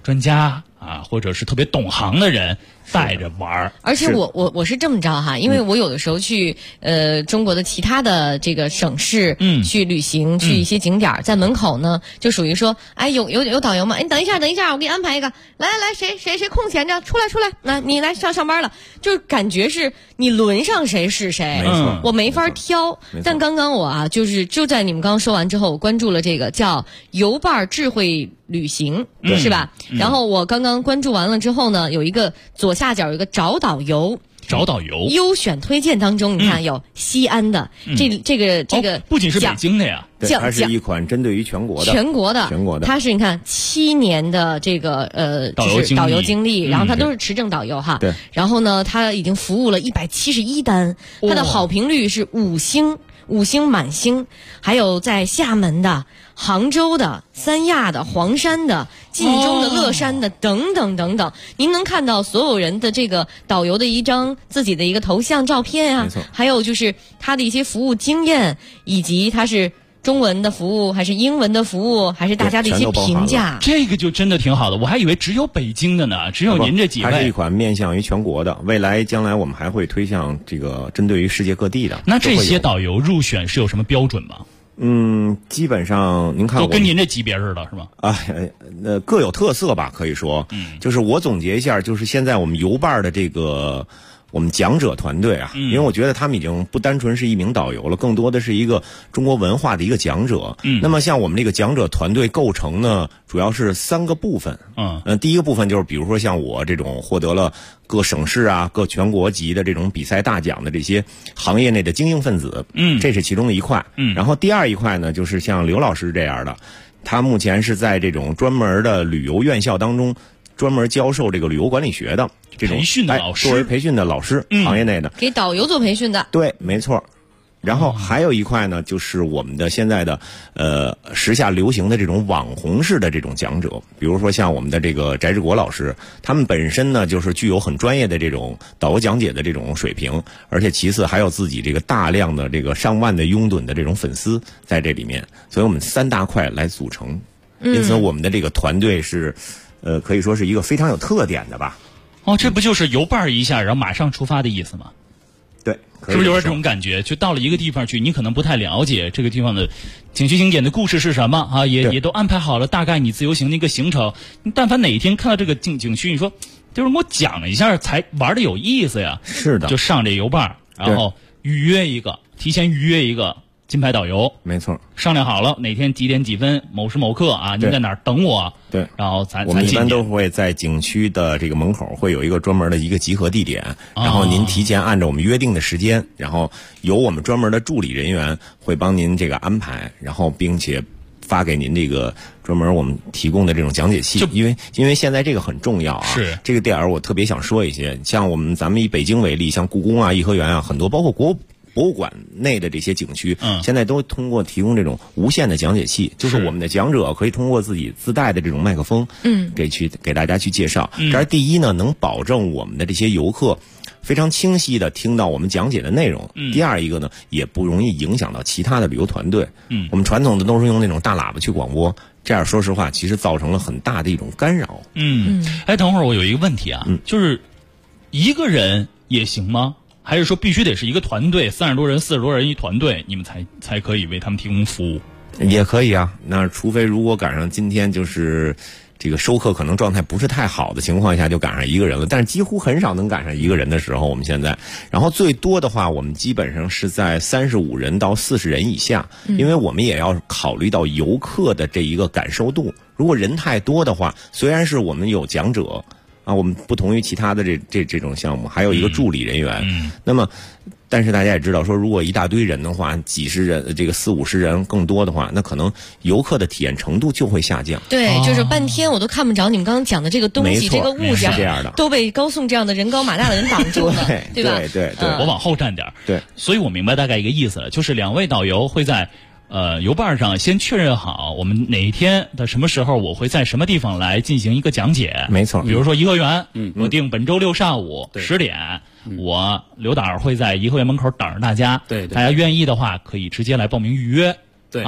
专家啊，或者是特别懂行的人带着玩儿。 而且我是这么着哈，因为我有的时候去中国的其他的这个省市去旅行，去一些景点，在门口呢就属于说，哎有导游吗？哎，等一下，我给你安排一个，来谁空闲着出来，那你来上班了，就是感觉是你轮上谁是谁，我没法挑。但刚刚我就在你们刚刚说完之后，我关注了这个叫游伴智慧旅行，是吧？然后我刚刚关注完了之后呢，有一个左下角有一个找导游优选推荐当中，你看有西安的，这个不仅是北京的呀， 对，它是一款针对于全国的， 它是你看7年的这个就是导游经历，然后它都是持证导游哈， 对， 然后呢，它已经服务了171单，它的好评率是5星满星，还有在厦门的、杭州的、三亚的、黄山的、晋中的、乐山的等等等等，您能看到所有人的这个导游的一张自己的一个头像照片啊，还有就是他的一些服务经验，以及他是中文的服务还是英文的服务，还是大家的一些评价， 这个就真的挺好的。我还以为只有北京的呢，只有您这几位。 它是一款面向于全国的，将来我们还会推向这个针对于世界各地的。 那这些导游入选是有什么标准吗？ 基本上您看都跟您这级别似的，是吗？ 各有特色吧，可以说。就是我总结一下，就是现在我们游伴的这个我们讲者团队啊，因为我觉得他们已经不单纯是一名导游了，更多的是一个中国文化的一个讲者。那么像我们这个讲者团队构成呢，主要是3个部分。第一个部分就是比如说像我这种获得了各省市啊、各全国级的这种比赛大奖的这些行业内的精英分子，这是其中的一块。然后第二一块呢，就是像刘老师这样的，他目前是在这种专门的旅游院校当中专门教授这个旅游管理学的这种培训的老师， 作为培训的老师，行业内的给导游做培训的， 对，没错。然后还有一块呢，就是我们的现在的时下流行的这种网红式的这种讲者，比如说像我们的这个翟志国老师，他们本身呢就是具有很专业的这种导游讲解的这种水平，而且其次还有自己这个大量的这个上万的拥趸的这种粉丝在这里面，所以我们3大块来组成，因此我们的这个团队是可以说是一个非常有特点的吧。 这不就是游伴一下然后马上出发的意思吗？ 对， 是不是有点这种感觉？就到了一个地方去，你可能不太了解这个地方的景区景点的故事是什么啊，也都安排好了大概你自由行的一个行程。你但凡哪一天看到这个景区，你说就是给我讲一下才玩的有意思呀。 是的， 就上这游伴，然后提前预约一个金牌导游， 没错， 商量好了哪天几点几分某时某刻啊，您在哪儿等我？ 对， 然后我们一般都会在景区的这个门口会有一个专门的一个集合地点，然后您提前按照我们约定的时间，然后由我们专门的助理人员会帮您这个安排，然后并且发给您这个专门我们提供的这种讲解器，因为现在这个很重要啊。 是这个点儿我特别想说一些，像咱们以北京为例，像故宫啊、颐和园啊，很多包括博物馆内的这些景区，现在都通过提供这种无线的讲解器，就是我们的讲者可以通过自己自带的这种麦克风，给大家去介绍。这是第一呢，能保证我们的这些游客非常清晰的听到我们讲解的内容。第二一个呢，也不容易影响到其他的旅游团队。我们传统的都是用那种大喇叭去广播，这样说实话，其实造成了很大的一种干扰。 等会儿我有一个问题啊，就是一个人也行吗？还是说必须得是一个团队，30多人、40多人一团队，你们才可以为他们提供服务？ 也可以啊，那除非如果赶上今天就是这个收客可能状态不是太好的情况下，就赶上一个人了，但是几乎很少能赶上一个人的时候，我们现在，然后最多的话，我们基本上是在35人到40人以下，因为我们也要考虑到游客的这一个感受度。如果人太多的话，虽然是我们有讲者啊，我们不同于其他的这种项目，还有一个助理人员。那么，但是大家也知道，说如果一大堆人的话，几十人，这个40、50人更多的话，那可能游客的体验程度就会下降。 对，就是半天我都看不着你们刚刚讲的这个东西，这个物件， 这样的都被高颂这样的人高马大的人挡住了，对吧？ 对， 我往后站点。 对， 所以我明白大概一个意思，就是2位导游会在游伴上先确认好我们哪一天的什么时候我会在什么地方来进行一个讲解。 没错， 比如说颐和园，我定本周6上午10点，我刘导会在颐和园门口等着大家。 对， 大家愿意的话可以直接来报名预约。 对啊，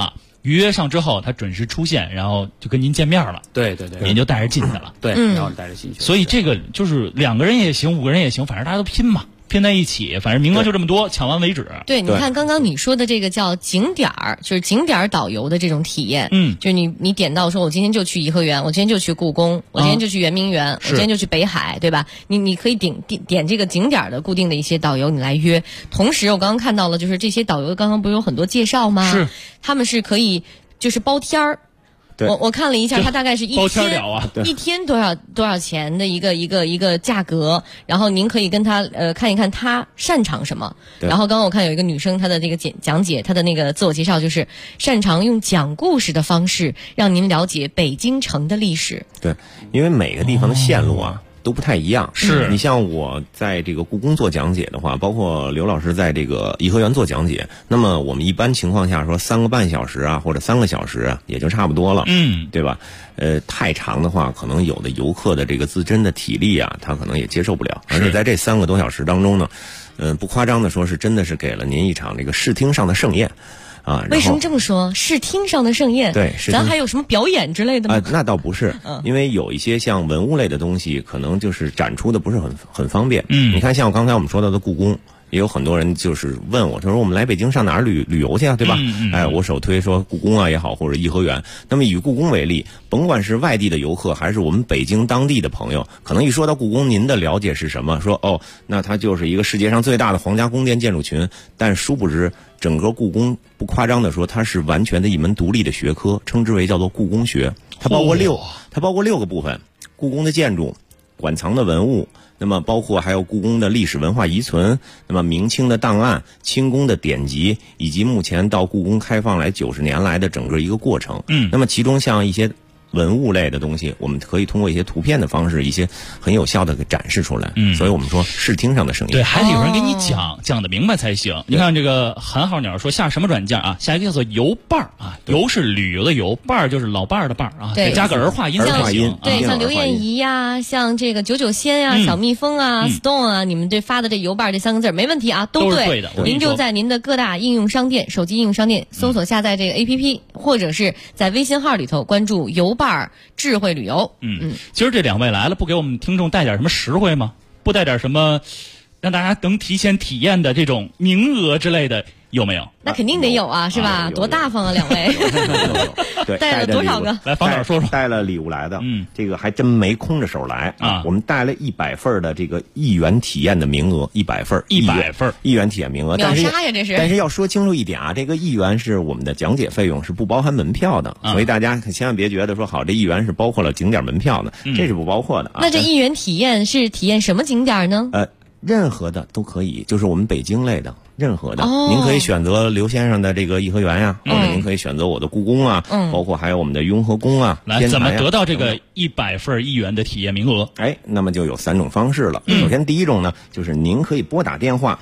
预约上之后，他准时出现，然后就跟您见面了。 对对对， 您就带着进去了。 对，然后带着进去。 所以这个就是2个人也行，5个人也行，反正大家都拼嘛。拼在一起，反正名额就这么多，抢完为止。 对，你看刚刚你说的这个叫景点儿，就是景点儿导游的这种体验。就是你点到说，我今天就去颐和园，我今天就去故宫，我今天就去圆明园，我今天就去北海，对吧？你可以点这个景点儿的固定的一些导游，你来约。同时，我刚刚看到了，就是这些导游刚刚不是有很多介绍吗？ 是， 他们是可以就是包天儿。我看了一下，它大概是一天多少钱的一个价格，然后您可以跟他看一看他擅长什么。然后刚刚我看有一个女生，她的这个讲解，她的那个自我介绍就是擅长用讲故事的方式让您了解北京城的历史。 对，因为每个地方的线路都不太一样。 是你像我在这个故宫做讲解的话，包括刘老师在这个颐和园做讲解，那么我们一般情况下说3个半小时啊，或者3个小时啊，也就差不多了。对吧？太长的话，可能有的游客的这个自身的体力啊，他可能也接受不了。而且在这3个多小时当中呢，不夸张的说，是真的是给了您一场这个视听上的盛宴。 为什么这么说？视听上的盛宴， 对， 咱还有什么表演之类的吗？ 那倒不是，因为有一些像文物类的东西，可能就是展出的不是很方便。你看，像刚才我们说到的故宫，也有很多人就是问我，他说我们来北京上哪儿旅游去啊，对吧？我首推说故宫啊也好，或者颐和园。那么以故宫为例，甭管是外地的游客，还是我们北京当地的朋友，可能一说到故宫，您的了解是什么？说那它就是一个世界上最大的皇家宫殿建筑群，但殊不知。整个故宫不夸张的说，它是完全的一门独立的学科，称之为叫做故宫学。它包括6个部分：故宫的建筑、馆藏的文物，那么包括还有故宫的历史文化遗存，那么明清的档案、清宫的典籍，以及目前到故宫开放来90年来的整个一个过程。那么其中像一些文物类的东西，我们可以通过一些图片的方式，一些很有效的给展示出来。所以我们说视听上的盛宴。 对，还得有人给你讲得明白才行。你看这个韩浩鸟说下什么软件啊？下一个叫做游伴儿啊，游是旅游的游，伴儿就是老伴儿的伴儿啊，再加个儿化音才行。 对，像刘燕怡呀，像这个99仙呀、小蜜蜂啊、Stone 啊，你们对发的这游伴这3个字没问题啊， 都是对的。 您就在您的各大应用商店、手机应用商店搜索下载这个 APP，或者是在微信号里头关注游伴智慧旅游。 今儿这2位来了，不给我们听众带点什么实惠吗？不带点什么让大家能提前体验的这种名额之类的有没有？ 那肯定得有啊，是吧？多大方啊，2位！ 对， 带了多少个？ 来，方导说说。 带了礼物来的，这个还真没空着手来啊。我们带了100份的这个1元体验的名额，100份，1元体验名额。 秒杀呀，这是！ 但是要说清楚一点啊，这个1元是我们的讲解费用，是不包含门票的，所以大家千万别觉得说好这1元是包括了景点门票的，这是不包括的啊。 那这1元体验是体验什么景点呢？ 任何的都可以，就是我们北京类的任何的，您可以选择刘先生的这个颐和园呀，或者您可以选择我的故宫啊，包括还有我们的雍和宫啊。 来，怎么得到这个100份1元的体验名额？ 那么就有3种方式了。首先第一种呢，就是您可以拨打电话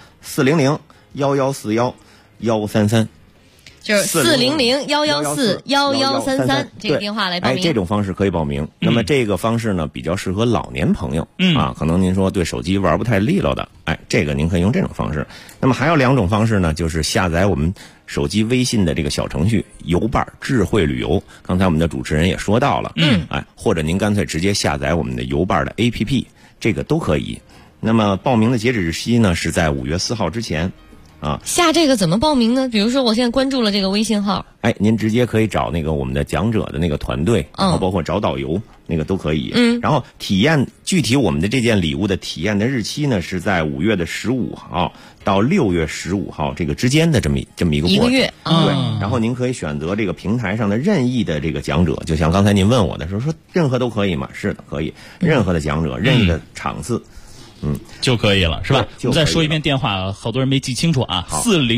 400-1141-133。 就是400-114-1133这个电话来报名。 这种方式可以报名。那么这个方式呢，比较适合老年朋友可能您说对手机玩不太利落的，这个您可以用这种方式。那么还有2种方式呢，就是下载我们手机微信的这个小程序游伴智慧旅游。刚才我们的主持人也说到了，或者您干脆直接下载我们的游伴的 APP， 这个都可以。那么报名的截止日期呢，是在5月4号之前。 下这个怎么报名呢？比如说我现在关注了这个微信号， 您直接可以找那个我们的讲者的那个团队，然后包括找导游那个都可以。然后体验具体我们的这件礼物的体验的日期呢，是在5月15号到6月15号这个之间的这么一个过程。 1个月。 对。然后您可以选择这个平台上的任意的这个讲者，就像刚才您问我的时候说任何都可以吗？是的，可以，任何的讲者，任意的场次。 就可以了，是吧？我们再说一遍电话，好多人没记清楚啊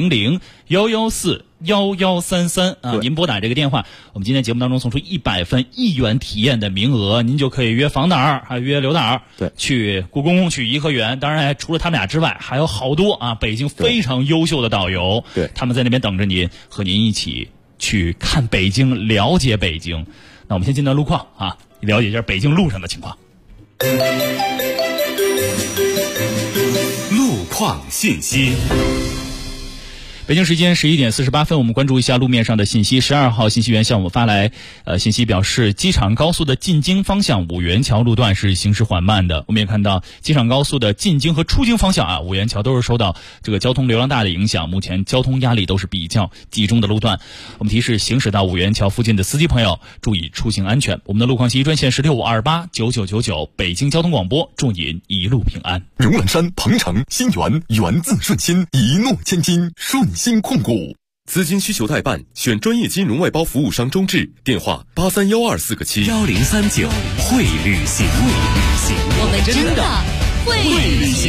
，400-114-1133啊，您拨打这个电话，我们今天节目当中送出100份1元体验的名额，您就可以约房导还约刘导， 对， 去故宫、去颐和园。当然，除了他们俩之外，还有好多啊，北京非常优秀的导游， 对， 他们在那边等着您，和您一起去看北京，了解北京。那我们先进到路况啊，了解一下北京路上的情况。 路况信息。 北京时间11点48分，我们关注一下路面上的信息。12号信息源向我们发来信息，表示机场高速的进京方向五元桥路段是行驶缓慢的。我们也看到机场高速的进京和出京方向五元桥都是受到这个交通流量大的影响，目前交通压力都是比较集中的路段。我们提示行驶到五元桥附近的司机朋友注意出行安全。我们的路况信息专线是65289999，北京交通广播，祝您一路平安。 牛栏山、鹏城、新源，源自顺心，一诺千金，顺心控股。 资金需求代办，选专业金融外包服务商中智，电话831247个7。 1039会旅行， 我们真的会旅行。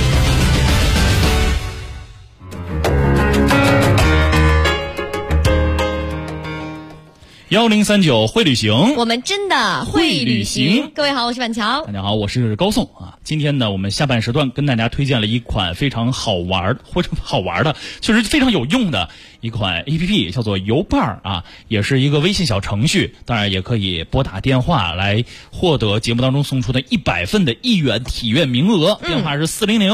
1039会旅行， 我们真的会旅行。各位好，我是板桥。 大家好，我是高颂啊。今天呢，我们下半时段跟大家推荐了一款非常好玩的，确实非常有用的一款 APP， 叫做游伴啊，也是一个微信小程序。当然也可以拨打电话来获得节目当中送出的100份的1元体验名额。电话是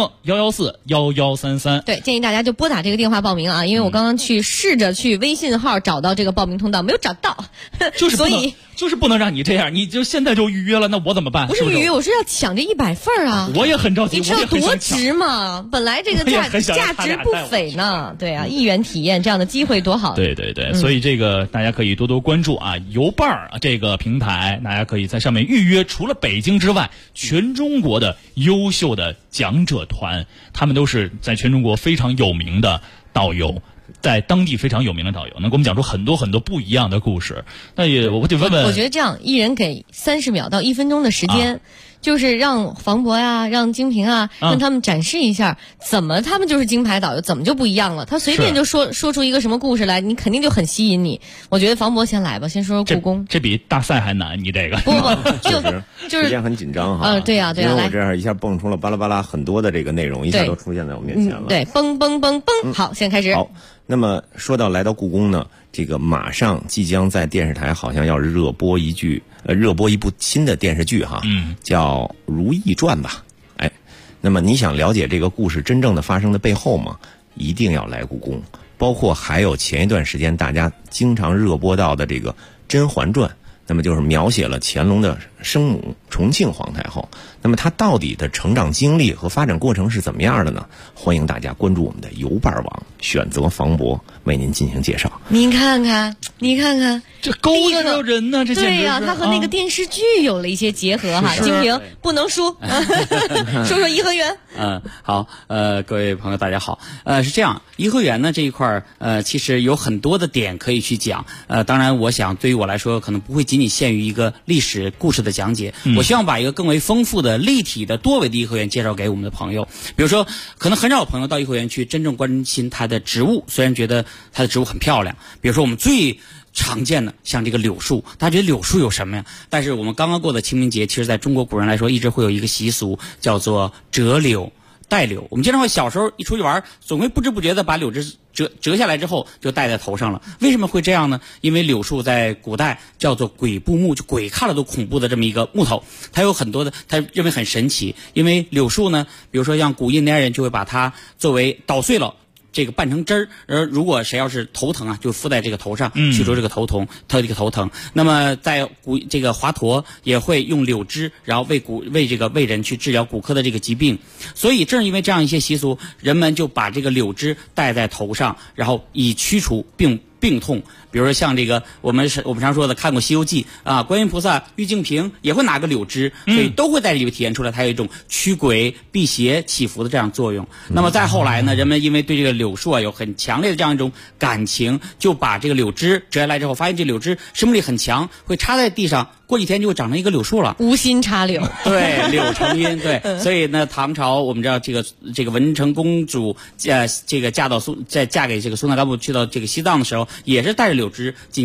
400-114-1133。 对，建议大家就拨打这个电话报名啊，因为我刚刚试着去微信号找到这个报名通道，没有找到。 就是不能让你这样，你就现在就预约了，那我怎么办？ 不是预约，我是要抢这100份啊！ 我也很着急， 你知道多值吗？本来这个价值不菲呢。对啊，1元体验这样的机会多好。 对，所以这个大家可以多多关注啊，游伴这个平台，大家可以在上面预约。除了北京之外，全中国的优秀的讲者团，他们都是在全中国非常有名的导游。在当地非常有名的导游，能给我们讲出很多很多不一样的故事。那也我得问问， 我觉得这样，一人给30秒到1分钟的时间，就是让房博呀、让金平啊，让他们展示一下，怎么他们就是金牌导游，怎么就不一样了？他随便就说出一个什么故事来，你肯定就很吸引你。我觉得房博先来吧，先说说故宫。 这比大赛还难，你这个不就是时间很紧张哈。 对呀， 因为我这样一下蹦出了巴拉巴拉很多的这个内容，一下都出现在我面前了。 对，蹦。好，现在开始。 好。那么说到来到故宫呢，这个马上即将在电视台好像要热播一部新的电视剧哈，叫《如懿传》吧。那么你想了解这个故事真正的发生的背后吗？一定要来故宫。包括还有前一段时间大家经常热播到的这个《甄嬛传》，那么就是描写了乾隆的生母重庆皇太后。那么她到底的成长经历和发展过程是怎么样的呢？欢迎大家关注我们的游伴网，选择房博为您进行介绍。 您看看， 这勾着人呢，这对呀，它和那个电视剧有了一些结合哈。金平不能输，说说颐和园。 好，各位朋友大家好。是这样，颐和园呢这一块其实有很多的点可以去讲。当然，我想对于我来说，可能不会仅仅限于一个历史故事的讲解。我希望把一个更为丰富的、立体的、多维的颐和园介绍给我们的朋友。比如说，可能很少有朋友到颐和园去真正关心它的植物，虽然觉得它的植物很漂亮。比如说，我们最常见的像这个柳树，大家觉得柳树有什么呀？但是我们刚刚过的清明节，其实在中国古人来说，一直会有一个习俗，叫做折柳戴柳。我们经常会小时候一出去玩，总会不知不觉的把柳枝折下来之后就戴在头上了。为什么会这样呢？因为柳树在古代叫做鬼怖木，就鬼看了都恐怖的这么一个木头，它有很多的，他认为很神奇。因为柳树呢，比如说像古印第安人就会把它作为捣碎了这个拌成汁儿，而如果谁要是头疼啊，就敷在这个头上，去除这个头疼。那么在这个华佗也会用柳枝，然后为人去治疗骨科的这个疾病。所以正是因为这样一些习俗，人们就把这个柳枝戴在头上，然后以驱除病痛。比如说像这个我们常说的看过《西游记》啊，观音菩萨、玉净瓶也会拿个柳枝，所以都会在这里体现出来它有一种驱鬼辟邪祈福的这样作用。那么再后来呢，人们因为对这个柳树有很强烈的这样一种感情，就把这个柳枝折下来之后，发现这柳枝生命力很强，会插在地上，过几天就会长成一个柳树了。 无心插柳， 对，柳成荫，对。所以呢，唐朝我们知道这个文成公主嫁给这个苏纳干布去到这个西藏的时候，也是带着柳枝，今年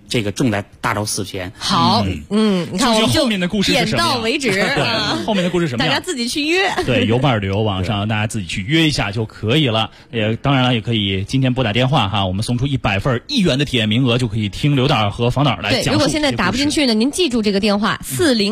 这个重在大昭寺前。 好，你看我们就后面的故事是什么点到为止啊。 后面的故事什么样？ 大家自己去约。 对，游伴旅游网上大家自己去约一下就可以了。当然了，也可以今天拨打电话哈，我们送出100份1元的体验名额，就可以听刘导和房导来讲述。 对，如果现在打不进去呢，您记住这个电话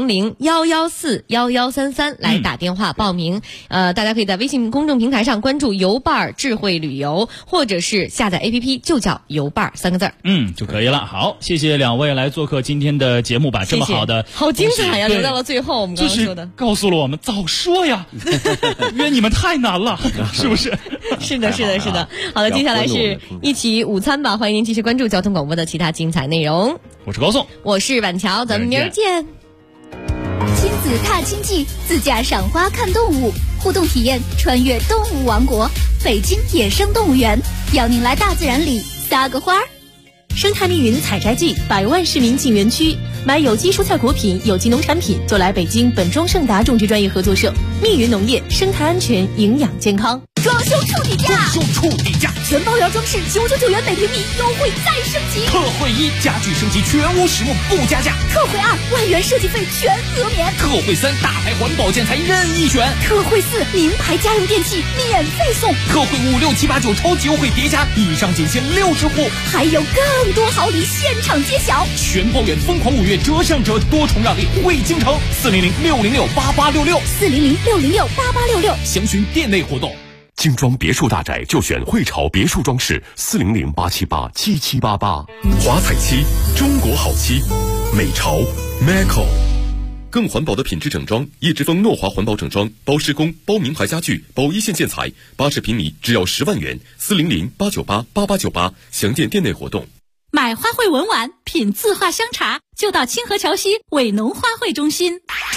400-114-1133来打电话报名。大家可以在微信公众平台上关注游伴智慧旅游，或者是下载 APP 就叫游伴3个字就可以了。好，谢谢两位来做客今天的节目，把这么好的好精彩呀，留到了最后。我们刚刚说的， 就是告诉了我们早说呀，约你们太难了，是不是？ 是的。好的，接下来是一起午餐吧，欢迎您继续关注交通广播的其他精彩内容。 我是高颂， 我是婉乔，咱们明儿见。 亲子踏青记，自驾赏花看动物，互动体验穿越动物王国，北京野生动物园，邀您来大自然里撒个花儿。 生态密云采摘季，100万市民进园区，买有机蔬菜果品、有机农产品，就来北京本庄盛达种植专业合作社。密云农业，生态安全，营养健康。 装修处底价，全包圆装饰999元每平米，优惠再升级。 特惠1，家具升级全屋实木不加价。 特惠2，万元设计费全额免。 特惠3，大牌环保建材任意选。 特惠4，名牌家用电器免费送。 特惠5、6、7、8、9超级优惠叠加，以上仅限60户， 还有更多好礼现场揭晓。 全包圆疯狂5月折上折，多重让利惠京城，400-606-8866，400-606-8866，详询店内活动。 精装别墅大宅就选汇潮别墅装饰，400-878-7788。华彩漆，中国好漆，美潮 Maco。更环保的品质整装，叶之峰诺华环保整装，包施工、包名牌家具、包一线建材，80平米只要10万元，400-898-8898，详见店内活动。 买花卉文玩，品字画香茶，就到清河桥西伟农花卉中心。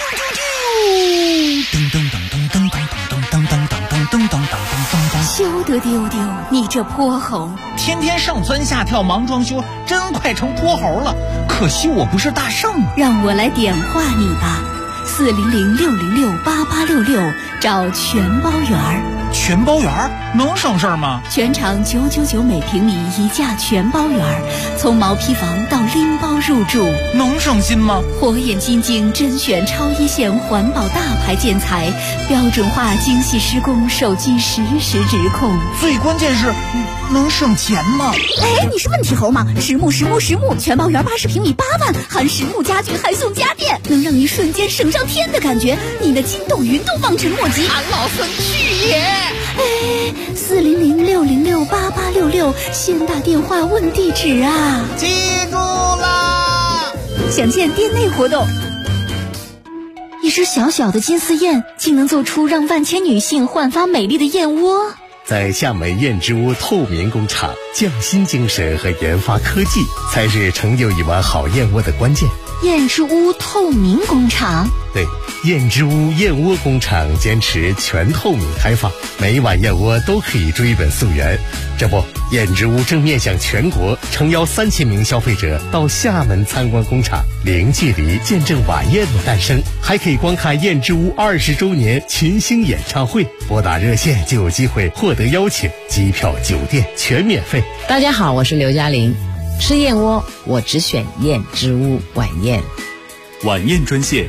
休得丢丢，你这泼猴！ 天天上蹿下跳忙装修，真快成泼猴了。可惜我不是大圣， 让我来点化你吧。400-606-8866，找全包圆儿。 全包圆儿能省事儿吗？ 全场999每平米一价全包圆儿，从毛坯房到拎包入住， 能省心吗？ 火眼金睛甄选超一线环保大牌建材，标准化精细施工，手机实时直控。 最关键是能省钱吗？ 哎，你是问题猴吗？实木全包圆80平米8万，含实木家具还送家电，能让你瞬间省上天的感觉，你的筋斗云都望尘莫及。 俺老孙去也！ 哎，400-606-8866，先打电话问地址啊！ 记住啦！ 详见店内活动。一只小小的金丝燕，竟能做出让万千女性焕发美丽的燕窝。 在厦门燕之屋透明工厂，匠心精神和研发科技才是成就一碗好燕窝的关键。 燕之屋透明工厂， 对，燕之屋燕窝工厂坚持全透明开放，每一碗燕窝都可以追本溯源。这不，燕之屋正面向全国，诚邀3000名消费者到厦门参观工厂，零距离见证晚宴的诞生，还可以观看燕之屋20周年群星演唱会。拨打热线就有机会获得邀请，机票、酒店全免费。 大家好，我是刘嘉玲。吃燕窝，我只选燕之屋晚宴。 晚宴专线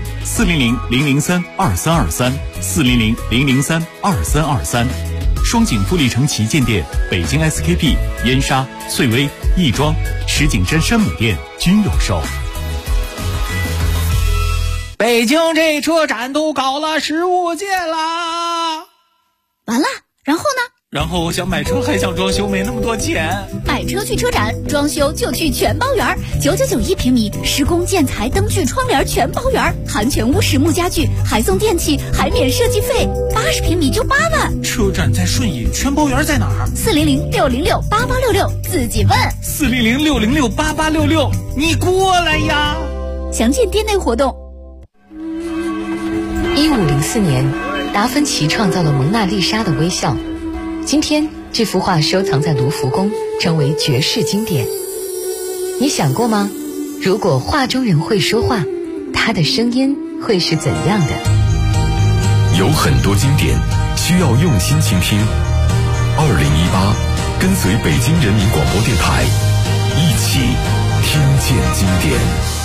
400-003-2323，400-003-2323。双井富力城旗舰店、北京 SKP、燕莎、翠微、亦庄、石景山山姆店均有售。 北京这车展都搞了15届啦！ 完了，然后呢？ 然后我想买车还想装修，没那么多钱。 买车去车展，装修就去全包圆，999一平米，施工建材、灯具、窗帘全包圆，含全屋实木家具，还送电器，还免设计费，80平米就8万。 车展在顺义，全包圆在哪儿 ？400-606-8866，自己问。 400-606-8866，你过来呀！ 详见店内活动。 1504年，达芬奇创造了蒙娜丽莎的微笑。今天，这幅画收藏在卢浮宫，成为绝世经典。你想过吗？如果画中人会说话，他的声音会是怎样的？ 有很多经典需要用心倾听。2018，跟随北京人民广播电台，一起听见经典。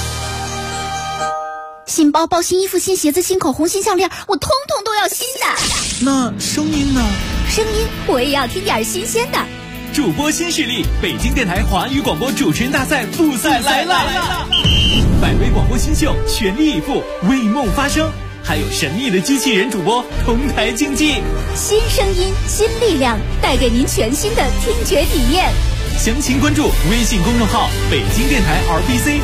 新包包、新衣服、新鞋子、新口红、新项链，我通通都要新的。 那声音呢？ 声音我也要听点新鲜的。 主播新势力，北京电台华语广播主持人大赛复赛来了！100位广播新秀全力以赴，为梦发声，还有神秘的机器人主播同台竞技。 新声音，新力量，带给您全新的听觉体验。 详情关注微信公众号北京电台 RBC。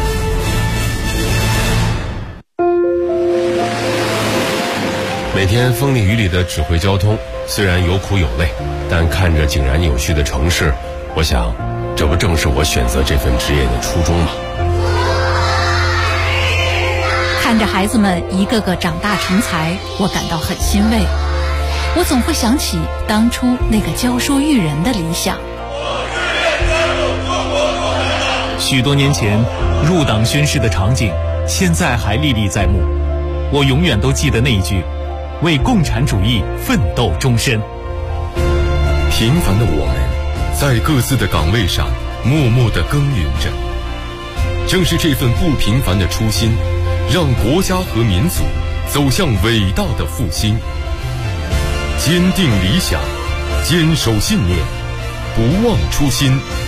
每天风里雨里的指挥交通，虽然有苦有累，但看着井然有序的城市，我想，这不正是我选择这份职业的初衷吗？ 看着孩子们一个个长大成才，我感到很欣慰。我总会想起当初那个教书育人的理想。 许多年前入党宣誓的场景，现在还历历在目。我永远都记得那一句：为共产主义奋斗终身。 平凡的我们，在各自的岗位上默默地耕耘着。正是这份不平凡的初心，让国家和民族走向伟大的复兴。坚定理想，坚守信念，不忘初心，